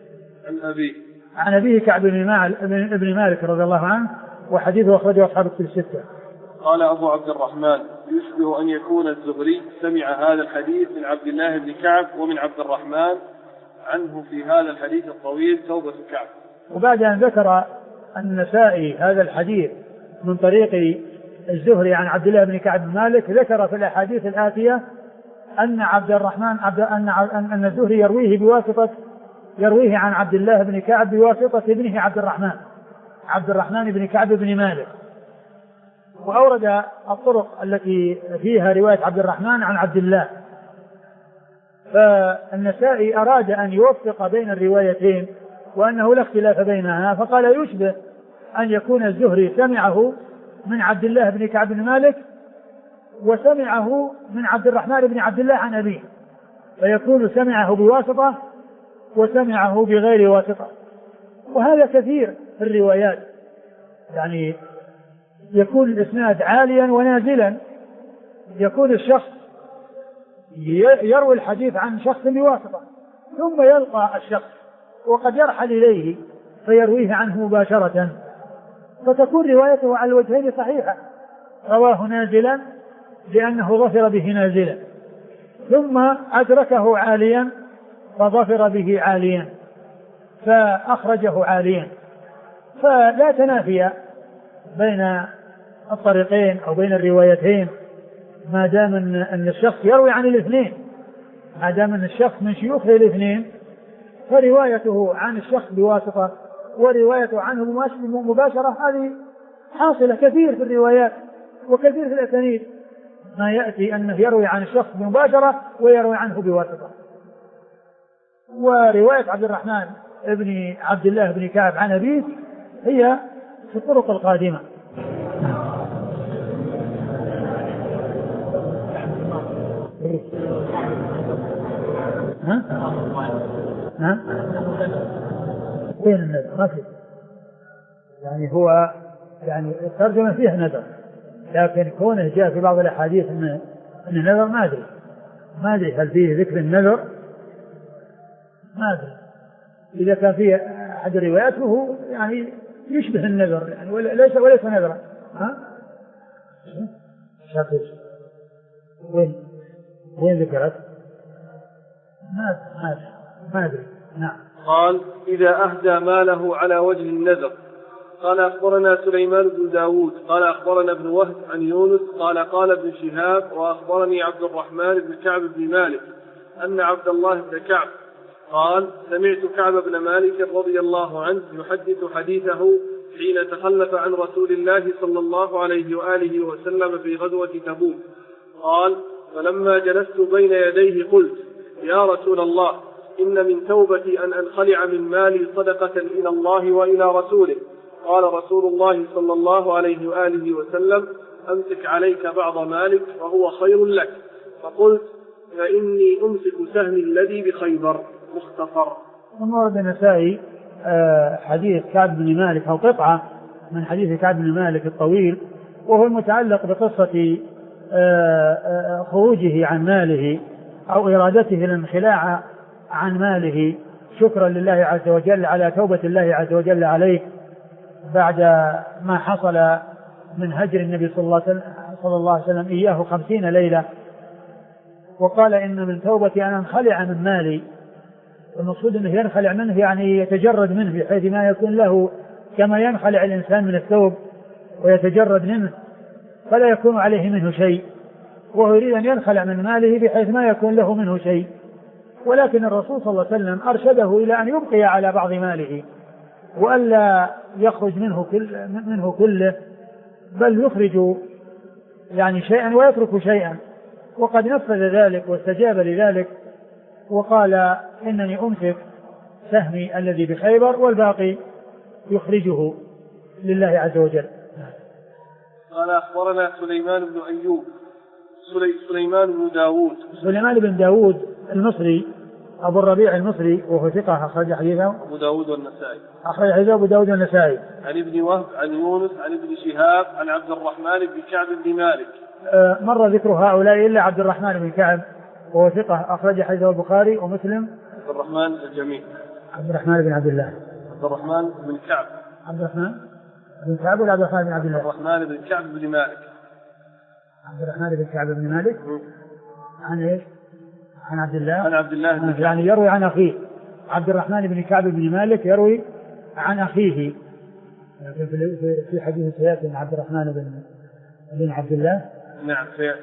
عن أبيه كعب بن مالك رضي الله عنه، وحديثه أخرجه أصحاب الكتب الستة. قال أبو عبد الرحمن يشبه أن يكون الزهري سمع هذا الحديث من عبد الله بن كعب ومن عبد الرحمن عنه في هذا الحديث الطويل توبة كعب. وبعد أن ذكر النسائي هذا الحديث من طريق الزهري عن عبد الله بن كعب بن مالك، ذكر في الأحاديث الآتية أن أن الزهري يرويه عن عبد الله بن كعب بواسطة ابنه عبد الرحمن بن كعب بن مالك، وأورد الطرق التي فيها رواية عبد الرحمن عن عبد الله. فالنسائي أراد أن يوفق بين الروايتين وأنه لا اختلاف بينها، فقال يشبه أن يكون الزهري سمعه من عبد الله بن كعب بن مالك وسمعه من عبد الرحمن بن عبد الله عن أبيه، فيكون سمعه بواسطة وسمعه بغير واسطة. وهذا كثير في الروايات، يعني يكون الإسناد عاليا ونازلا، يكون الشخص يروي الحديث عن شخص بواسطة ثم يلقى الشخص وقد يرحل إليه فيرويه عنه مباشرة، فتكون روايته على الوجهين صحيحة، رواه نازلا لأنه ظفر به نازلا ثم أدركه عاليا فظفر به عاليا فأخرجه عاليا، فلا تنافي بين الطريقين أو بين الروايتين ما دام أن الشخص يروي عن الاثنين، ما دام أن الشخص من شيوخه الاثنين فروايته عن الشخص بواسطة وروايته عنه مباشرة هذه حاصلة كثير في الروايات وكثير في الأسانيد، ما يأتي أنه يروي عن الشخص مباشرة ويروي عنه بواسطة. ورواية عبد الرحمن ابن عبد الله بن كعب عن أبيه هي في الطرق القادمة. وين النذر؟ ما في، يعني هو يعني الترجمة فيها نذر، لكن كونه جاء في بعض الأحاديث أن النذر ما أدري هل فيه ذكر النذر، ما أدري. إذا كان فيه أحد الروايات فهو يعني يشبه النذر يعني وليس نذرا. وين ذكرت؟ ما أدري. نعم. قال إذا أهدى ماله على وجه النذر. قال أخبرنا سليمان بن داود قال أخبرنا ابن وهب عن يونس قال ابن شهاب وأخبرني عبد الرحمن بن كعب بن مالك أن عبد الله بن كعب قال سمعت كعب بن مالك رضي الله عنه يحدث حديثه حين تخلف عن رسول الله صلى الله عليه وآله وسلم في غزوة تبوك. قال فلما جلست بين يديه قلت يا رسول الله إن من توبتي أن أنخلع من مالي صدقة إلى الله وإلى رسوله. قال رسول الله صلى الله عليه وآله وسلم أمسك عليك بعض مالك وهو خير لك. فقلت فإني أمسك سهمي الذي بخيبر. مختصر. ورد النسائي حديث كعب بن مالك أو قطعة من حديث كعب بن مالك الطويل، وهو المتعلق بقصة خروجه عن ماله أو إرادته الانخلاع عن ماله شكرا لله عز وجل على توبة الله عز وجل عليه بعد ما حصل من هجر النبي صلى الله عليه وسلم إياه 50 ليلة. وقال إن من توبتي أن أنخلع من مالي، المقصود أنه ينخلع منه يعني يتجرد منه بحيث ما يكون له كما ينخلع الإنسان من الثوب ويتجرد منه فلا يكون عليه منه شيء، وهو يريد أن ينخلع من ماله بحيث ما يكون له منه شيء. ولكن الرسول صلى الله عليه وسلم أرشده إلى أن يبقي على بعض ماله وألا يخرج منه كله، بل يخرج يعني شيئا ويترك شيئا، وقد نفذ ذلك واستجاب لذلك وقال إنني أمسك سهمي الذي بخيبر والباقي يخرجه لله عز وجل. قال أخبرنا سليمان بن أيوب سليمان بن داود المصري أبو الربيع المصري وهو ثقة أخرج حديثه أبو داود والنسائي. أخرج حديثه أبو داود والنسائي. عن ابن وهب عن يونس عن ابن شهاب عن عبد الرحمن بن كعب بن مالك. مر ذكر هؤلاء إلا عبد الرحمن بن كعب وهو ثقة أخرج حديثه البخاري ومسلم. عبد الرحمن الجميل. عبد الرحمن بن عبد الله. عبد الرحمن بن كعب. عبد الرحمن بن كعب ولا عبد الرحمن بن عبد الله؟ عبد الرحمن بن كعب بن مالك. عبد الرحمن بن كعب بن مالك. عن ايش؟ عن عبد الله. عن عبد الله بن كعب. يعني يروي عن أخيه. عبد الرحمن بن كعب بن مالك يروي عن أخيه. في حديث سيأتي عن عبد الرحمن بن عبد الله. نعم سيأتي.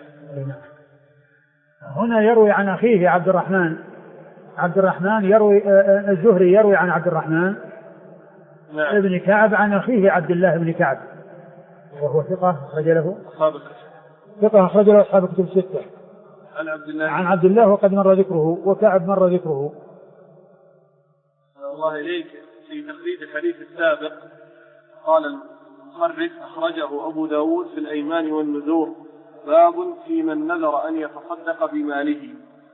هنا يروي عن أخيه عبد الرحمن يروي الزهري يروي عن عبد الرحمن نعم. ابن كعب عن أخيه عبد الله بن كعب وهو ثقة أخرج له أصحاب الكتب الستة. عن عبد الله وقد مر ذكره وكعب مر ذكره. الله إليك في تخريج الحديث السابق قال المخرج أخرجه أبو داود في الأيمان والنذور باب في من نذر أن يتصدق بماله.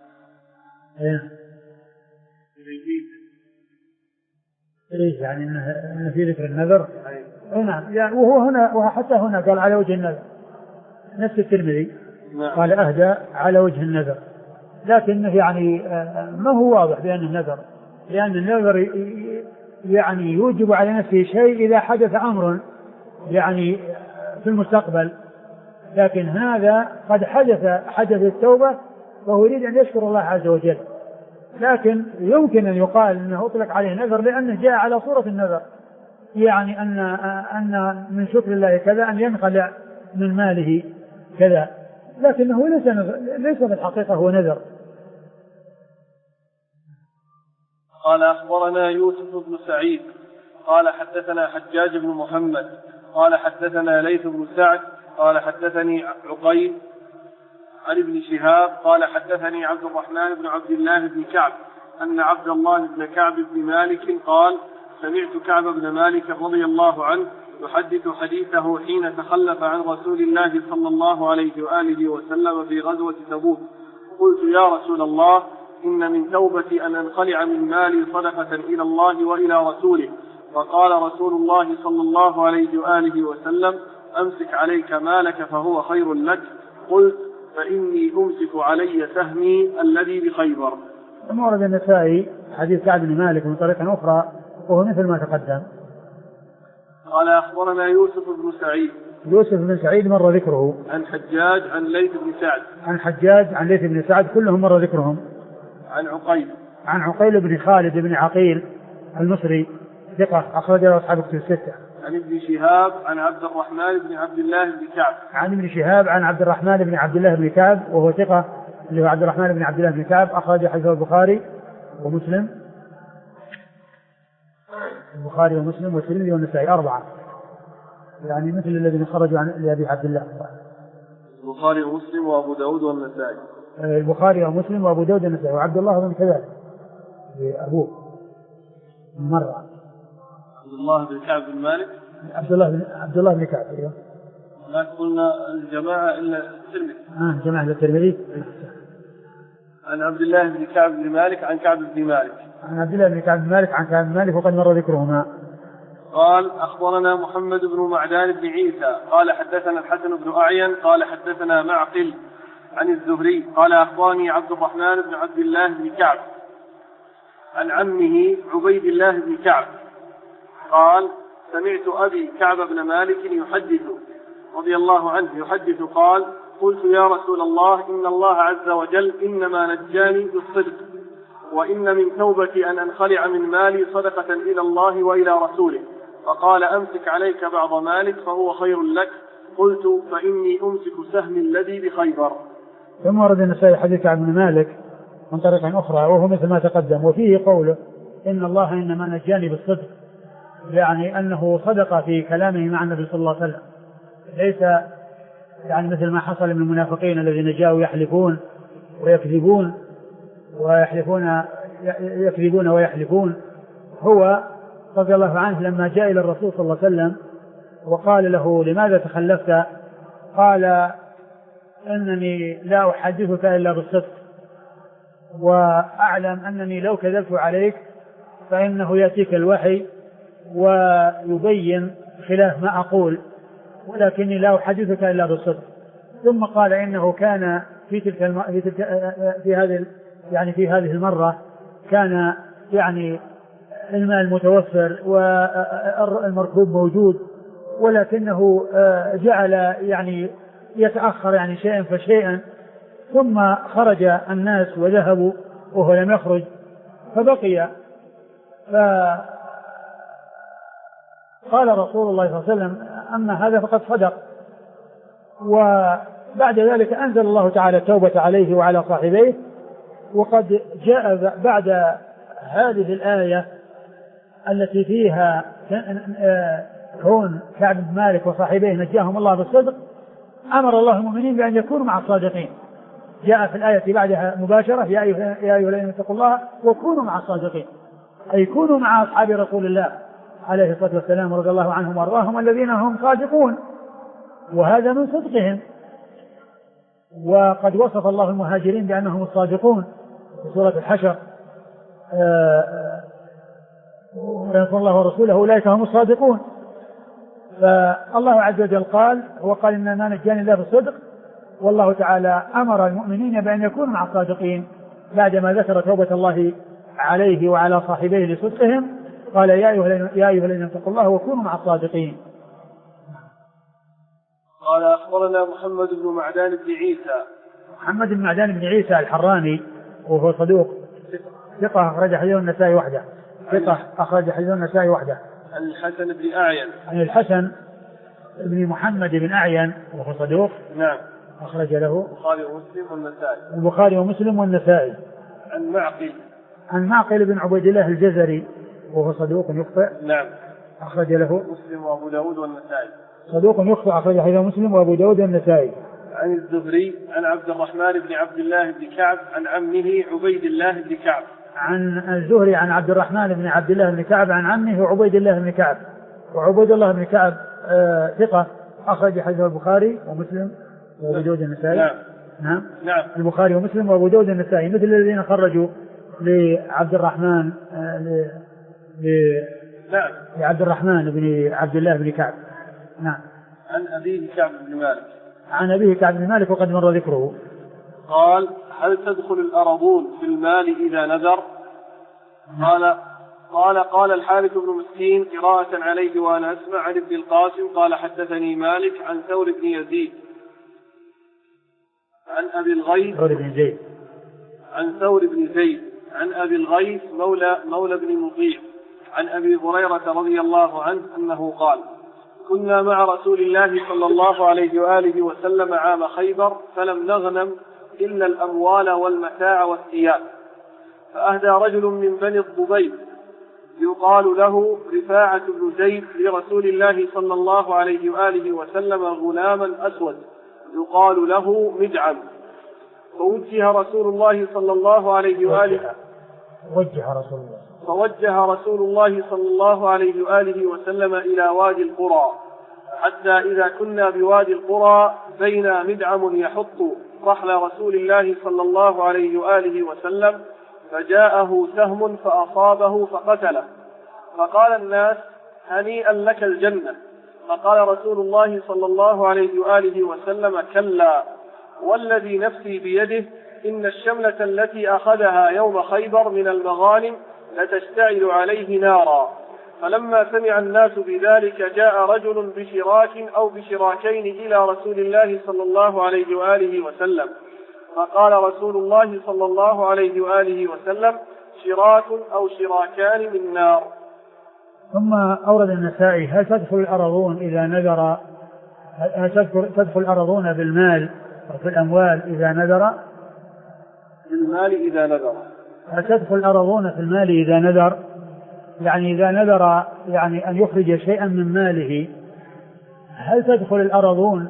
إيه يعني إنه في ذكر النذر. نعم يعني وحتى هنا قال على وجه النذر نفس الترمذي. نعم. قال أهدى على وجه النذر، لكنه يعني ما هو واضح بأنه نذر، لأن النذر يعني يوجب على نفسه شيء إذا حدث أمر يعني في المستقبل، لكن هذا قد حدث التوبة وهو يريد أن يشكر الله عز وجل، لكن يمكن أن يقال أنه أطلق عليه نذر لأنه جاء على صورة النذر، يعني أن من شكر الله كذا أن ينخلع من ماله كذا، لكنه ليس بالحقيقة هو نذر. قال أخبرنا يوسف بن سعيد قال حدثنا حجاج بن محمد قال حدثنا ليث بن سعد قال حدثني عقيل عن ابن شهاب قال حدثني عبد الرحمن بن عبد الله بن كعب أن عبد الله بن كعب بن مالك قال سمعت كعب بن مالك رضي الله عنه يحدث حديثه حين تخلف عن رسول الله صلى الله عليه وآله وسلم في غزوة تبوك. قلت يا رسول الله إن من توبتي أن أنخلع من مالي صدقة إلى الله وإلى رسوله. فقال رسول الله صلى الله عليه وآله وسلم أمسك عليك مالك فهو خير لك. قلت فإني أمسك علي سهمي الذي بخيبر. ثم ورد النسائي حديث كعب بن مالك من طريق أخرى وهو مثل ما تقدم. قال أخبرنا يوسف بن سعيد. يوسف بن سعيد مر ذكره. عن حجاج عن ليث بن سعد. عن حجاج عن ليث بن سعد كلهم مر ذكرهم. عن عقيل. عن عقيل بن خالد بن عقيل المصري ثقة أخرج له أصحاب الكتب الستة. عن ابن شهاب عن عبد الرحمن بن عبد الله بن كعب. عن ابن شهاب عن عبد الرحمن بن عبد الله بن كعب وهو ثقة اللي هو عبد الرحمن بن عبد الله بن كعب أخرج حديثه البخاري ومسلم. البخاري ومسلم والترمذي والنسائي أربعة يعني مثل الذين خرجوا عن أبي عبد الله. البخاري ومسلم وأبو داود والنسائي. البخاري ومسلم وأبو داود والنسائي وعبد الله بن كذلك أبوه مرة. عبد الله بن كعب بن مالك. عبد الله بن كعب. أيوه. لا قلنا الجماعة إلا الترمذي. جماعة الترمذي. عن عبد الله بن كعب بن مالك عن كعب بن مالك. عن عبد الله بن كعب بن مالك عن كعب بن مالك وقد مر ذكرهما. قال أخبرنا محمد بن معدان بن عيسى قال حدثنا الحسن بن أعين قال حدثنا معقل عن الزهري قال أخبرني عبد الرحمن بن عبد الله بن كعب عن عمه عبيد الله بن كعب قال سمعت أبي كعب بن مالك يحدث رضي الله عنه يحدث قال قلت يا رسول الله إن الله عز وجل إنما نجاني بالصدق وإن من توبتي أن أنخلع من مالي صدقة إلى الله وإلى رسوله. فقال أمسك عليك بعض مالك فهو خير لك. قلت فإني أمسك سهم الذي بخيبر. ثم ورد النسائي حديث كعب بن مالك من طريق أخرى وهو مثل ما تقدم وفيه قوله إن الله إنما نجاني بالصدق يعني أنه صدق في كلامه مع النبي صلى الله عليه وسلم ليس يعني مثل ما حصل من المنافقين الذين جاءوا يحلفون ويكذبون يكذبون ويحلفون. هو رضي الله عنه لما جاء إلى الرسول صلى الله عليه وسلم وقال له لماذا تخلفت قال إنني لا أحدثك إلا بالصدق وأعلم أنني لو كذبت عليك فإنه يأتيك الوحي ويبين خلاف ما أقول ولكني لا أحدثك إلا بالصدق. ثم قال إنه كان في هذه المرة كان يعني المال متوفر والمركوب موجود ولكنه جعل يعني يتأخر يعني شيئا فشيئا ثم خرج الناس وذهبوا وهو لم يخرج فبقي. فقال رسول الله صلى الله عليه وسلم أما هذا فقد صدق. وبعد ذلك أنزل الله تعالى التوبة عليه وعلى صاحبيه. وقد جاء بعد هذه الآية التي فيها كون كعب بن مالك وصاحبيه نجاهم الله بالصدق أمر الله المؤمنين بأن يكونوا مع الصادقين. جاء في الآية بعدها مباشرة يا أيها الذين اتقوا الله وكونوا مع الصادقين أي كونوا مع أصحاب رسول الله عليه الصلاة والسلام رضي الله عنهم وارضاهم الذين هم صادقون وهذا من صدقهم. وقد وصف الله المهاجرين بأنهم الصادقون في سورة الحشر وينصر الله ورسوله أولئك هم الصادقون. فالله عز وجل قال إنما نجاني الله بالصدق والله تعالى أمر المؤمنين بأن يكونوا مع الصادقين بعدما ذكر توبة الله عليه وعلى صاحبيه لصدقهم قال يا أيها الذين اتقوا الله وكونوا مع الصادقين. قال أخبرنا محمد بن معدان بن عيسى. محمد بن معدان بن عيسى الحراني وهو صدوق ثقة أخرج حديث النسائي وحده. ثقة أخرج حديث النسائي وحده. عن الحسن بن أعين. عن الحسن بن محمد بن أعين وهو صدوق. نعم. أخرج له البخاري ومسلم والنسائي. البخاري ومسلم والنسائي. عن معقل. عن معقل بن عبيد الله الجزري وهو صدوق يخطئ. نعم. أخرج له مسلم وأبو داود والنسائي. صدوق يخطئ أخرج حديث مسلم وأبو داود والنسائي. عن الزهري عن عبد الرحمن بن عبد الله بن كعب عن عمه عبيد الله بن كعب. عن الزهري عن عبد الرحمن بن عبد الله بن كعب عن عمه وعبيد الله بن كعب. وعبيد الله بن كعب ثقة أخرج حديثه البخاري ومسلم وأبو داود النسائي. نعم البخاري ومسلم وأبو داود النسائي مثل الذين خرجوا لعبد الرحمن لعبد الرحمن بن عبد الله بن كعب. نعم. عن أبيه كعب بن مالك. عن أبيه كعب بن مالك وقد مر ذكره. قال: هل تدخل الأرضون في المال إذا نذر؟ قال الحارث بن مسكين قراءة عليه وأنا أسمع عن ابن القاسم قال: حدثني مالك عن ثور بن يزيد عن أبي الغيث عن ثور بن زيد عن أبي الغيث مولى بن مطيع عن أبي هريرة رضي الله عنه أنه قال: كنا مع رسول الله صلى الله عليه وآله وسلم عام خيبر فلم نغنم إلا الأموال والمتاع والثياب، فأهدى رجل من بني الضبيب يقال له رفاعة بن زيد لرسول الله صلى الله عليه وآله وسلم غلاما أسود يقال له مدعم، فوجه رسول الله صلى الله عليه وآله وسلم إلى وادي القرى، حتى إذا كنا بوادي القرى بين مدعم يحط رحل رسول الله صلى الله عليه وآله وسلم، فجاءه سهم فأصابه فقتله، فقال الناس: هنيئا لك الجنة. فقال رسول الله صلى الله عليه وآله وسلم: كلا، والذي نفسي بيده إن الشملة التي أخذها يوم خيبر من المغانم لتشتعل عليه نارا. فلما سمع الناس بذلك جاء رجل بشراك أو بشراكين إلى رسول الله صلى الله عليه وآله وسلم، فقال رسول الله صلى الله عليه وآله وسلم: شراك أو شراكان من نار. ثم أورد النسائي: هل تدخل الأرضون إذا نذر؟ تدخل الأرضون بالمال وفي الأموال إذا نذر؟ بالمال إذا نذر. هل تدخل الأرضون في المال إذا نذر؟ يعني إذا نذر يعني أن يخرج شيئا من ماله، هل تدخل الأرضون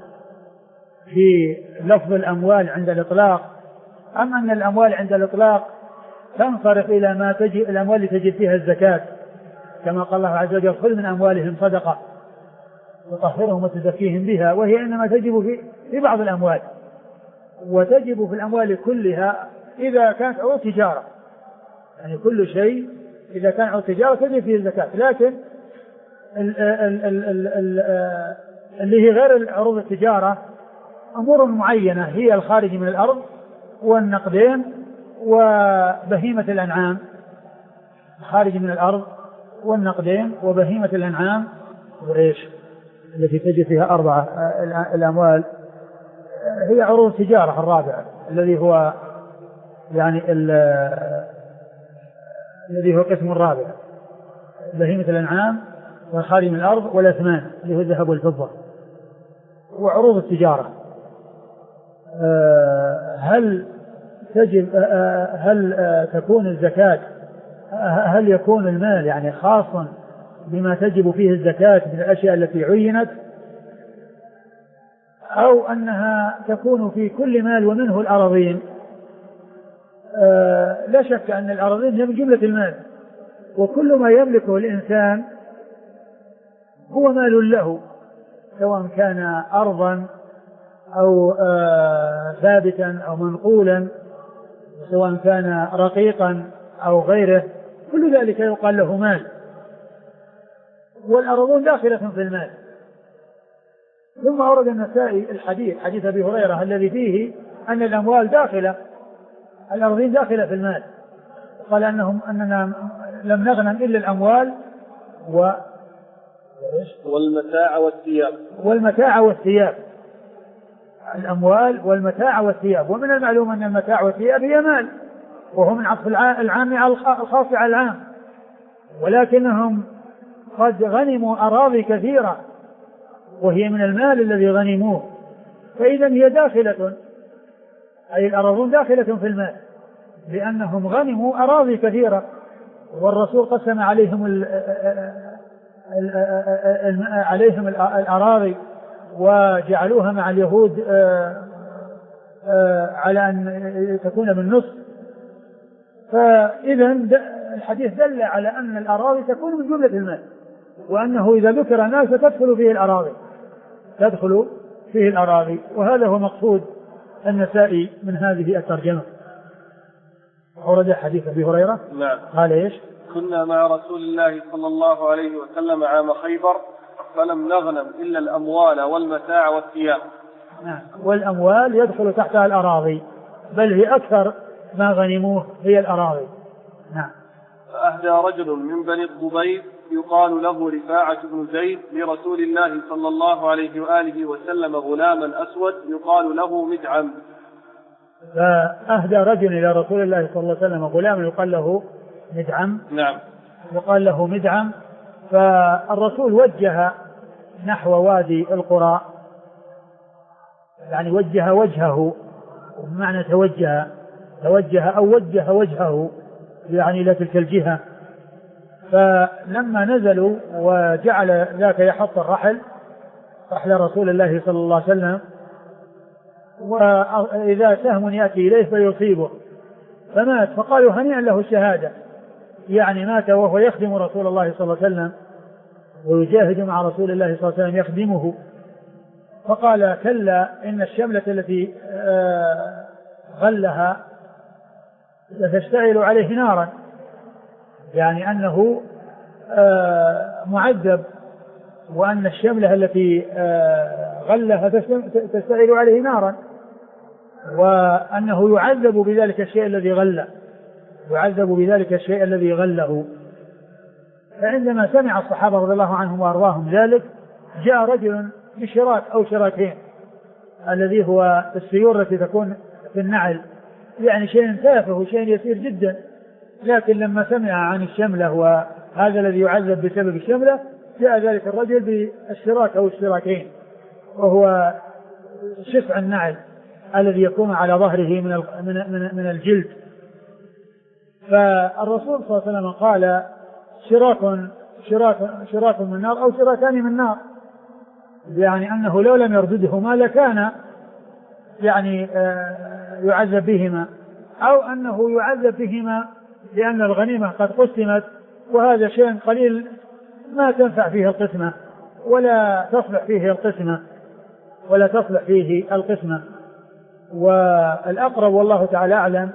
في لفظ الأموال عند الإطلاق، أم أن الأموال عند الإطلاق تنصرف إلى ما تجي الأموال اللي تجب فيها الزكاة، كما قال الله عز وجل: خذ من أموالهم صدقة وطهرهم وتزكيهم بها، وهي إنما تجب في بعض الأموال، وتجب في الأموال كلها إذا كانت عروض تجارة، يعني كل شيء إذا كان عروض تجارة تجب فيه الزكاة. لكن اللي هي غير عروض التجارة أمور معينة هي الخارج من الأرض والنقدين وبهيمة الأنعام، خارج من الأرض والنقدين وبهيمة الأنعام وإيش التي تجد فيها أربعة الأموال هي عروض التجارة الرابعة الذي هو يعني الذي هو قسم الرابع، بهيمة الأنعام والخارج من الأرض والأثمان اللي هو الذهب والفضة وعروض التجارة. هل تكون الزكاة، هل يكون المال يعني خاصا بما تجب فيه الزكاة من الأشياء التي عينت، أو أنها تكون في كل مال ومنه الأراضين؟ لا شك أن الأراضين هي من جملة المال، وكل ما يملكه الإنسان هو مال له، سواء كان أرضا أو ثابتا أو منقولا، سواء كان رقيقا أو غيره، كل ذلك يقال له مال، والأرضون داخلة في المال. ثم أورد النسائي حديث أبي هريرة الذي فيه أن الأموال داخلة، الأرضين داخلة في المال، قال أننا لم نغنم إلا الأموال والمتاع والثياب، الأموال والمتاع والثياب. ومن المعلوم أن المتاع والثياب هي مال، وهو من عطف العام على الخاص على العام، ولكنهم قد غنموا أراضي كثيرة وهي من المال الذي غنموه، فإذا هي داخلة، أي الأراضون داخلة في المال، لأنهم غنموا أراضي كثيرة، والرسول قسم عليهم الأراضي وجعلوها مع اليهود على أن تكون بالنصف، فإذا الحديث دل على أن الأراضي تكون من جملة المال، وأنه إذا ذكر الناس تدخل فيه الأراضي، وهذا هو مقصود النسائي من هذه الترجمة. ورد حديث أبي هريرة. نعم. قال إيش؟ كنا مع رسول الله صلى الله عليه وسلم عام خيبر فلم نغنم إلا الأموال والمتاع والثياب. نعم. والأموال يدخل تحتها الأراضي، بل هي أكثر ما غنموه هي الأراضي. نعم. فأهدى رجل من بني الضبيب يقال له رفاعة بن زيد لرسول الله صلى الله عليه وآله وسلم غلاما أسود يقال له مدعم. فأهدى رجل إلى رسول الله صلى الله عليه وسلم غلاما يقال له مدعم. نعم. يقال له مدعم. فالرسول وجه نحو وادي القرى، يعني وجه وجهه، بمعنى توجه أو وجه وجهه يعني إلى تلك الجهة. فلما نزلوا وجعل ذاك يحط رحل رسول الله صلى الله عليه وسلم، وإذا سهم يأتي إليه فيصيبه فمات، فقالوا هنيئا له الشهادة، يعني مات وهو يخدم رسول الله صلى الله عليه وسلم ويجاهد مع رسول الله صلى الله عليه وسلم يخدمه. فقال كلا إن الشملة التي غلها لتشتعل عليه نارا، يعني أنه معذب، وأن الشملة التي غلها تشتعل عليه نارا، وأنه يعذب بذلك الشيء الذي غله. فعندما سمع الصحابة رضي الله عنهم وأرضاهم ذلك، جاء رجل بشراك أو شراكين، الذي هو السيور التي تكون في النعل، يعني شيء تافه وشيء يسير جدا، لكن لما سمع عن الشملة وهذا الذي يعذب بسبب الشملة، جاء ذلك الرجل بالشراك أو الشراكين، وهو شفع النعل الذي يكون على ظهره من الجلد. فالرسول صلى الله عليه وسلم قال شراك من نار أو شراكان من نار، يعني أنه لو لم يرددهما لكان يعني يعذب بهما، أو أنه يعذب بهما لأن الغنيمة قد قسمت، وهذا شيء قليل ما تنفع فيه القسمة ولا تصلح فيه القسمة. والأقرب والله تعالى أعلم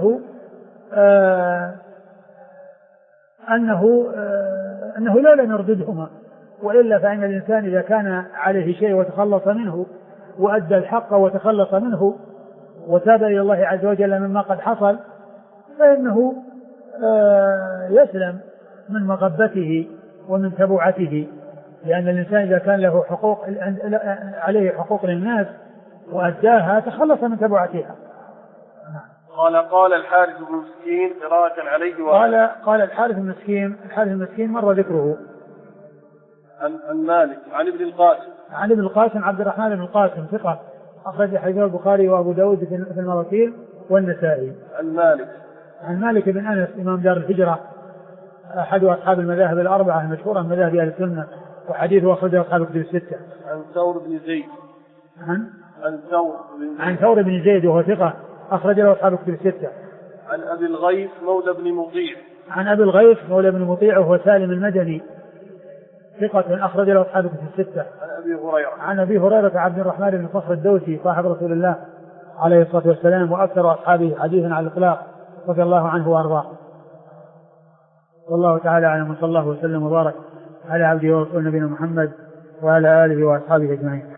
أنه لا لم يرددهما، وإلا فإن الإنسان إذا كان عليه شيء وتخلص منه وأدى الحق وتخلص منه وتاب إلى الله عز وجل مما قد حصل، فإنه يسلم من مغبته ومن تبعته، لأن الإنسان إذا كان له حقوق عليه حقوق للناس وأداها تخلص من تبعتها. قال الحارث بن مسكين قراءة عليه قال الحارث بن مسكين مر ذكره. عن مالك عن ابن القاسم عبد الرحمن بن القاسم ثقة، أخرج حديثه البخاري وأبو داود في المراسيل والنسائي. عن مالك بن أنس إمام دار الهجرة، أحد أصحاب المذاهب الأربعة المشهورة من مذاهب أهل السنة، وحديثه أخرجه أصحاب الكتب الستة. عن ثور بن زيد وهو ثقة، أخرج له أصحاب الكتب الستة. عن أبي الغيث مولى بن مطيع وهو سالم المدني ثقة، أخرج له أصحاب الكتب الستة. عن أبي هريرة عبد الرحمن بن صخر الدوسي صاحب رسول الله عليه الصلاة والسلام وأكثر أصحابه حديثا على الإطلاق رضي الله عنه وأرضاه. والله تعالى أعلم، وصلى الله وسلم وبارك على عبده ورسوله نبينا محمد وعلى آله وأصحابه أجمعين.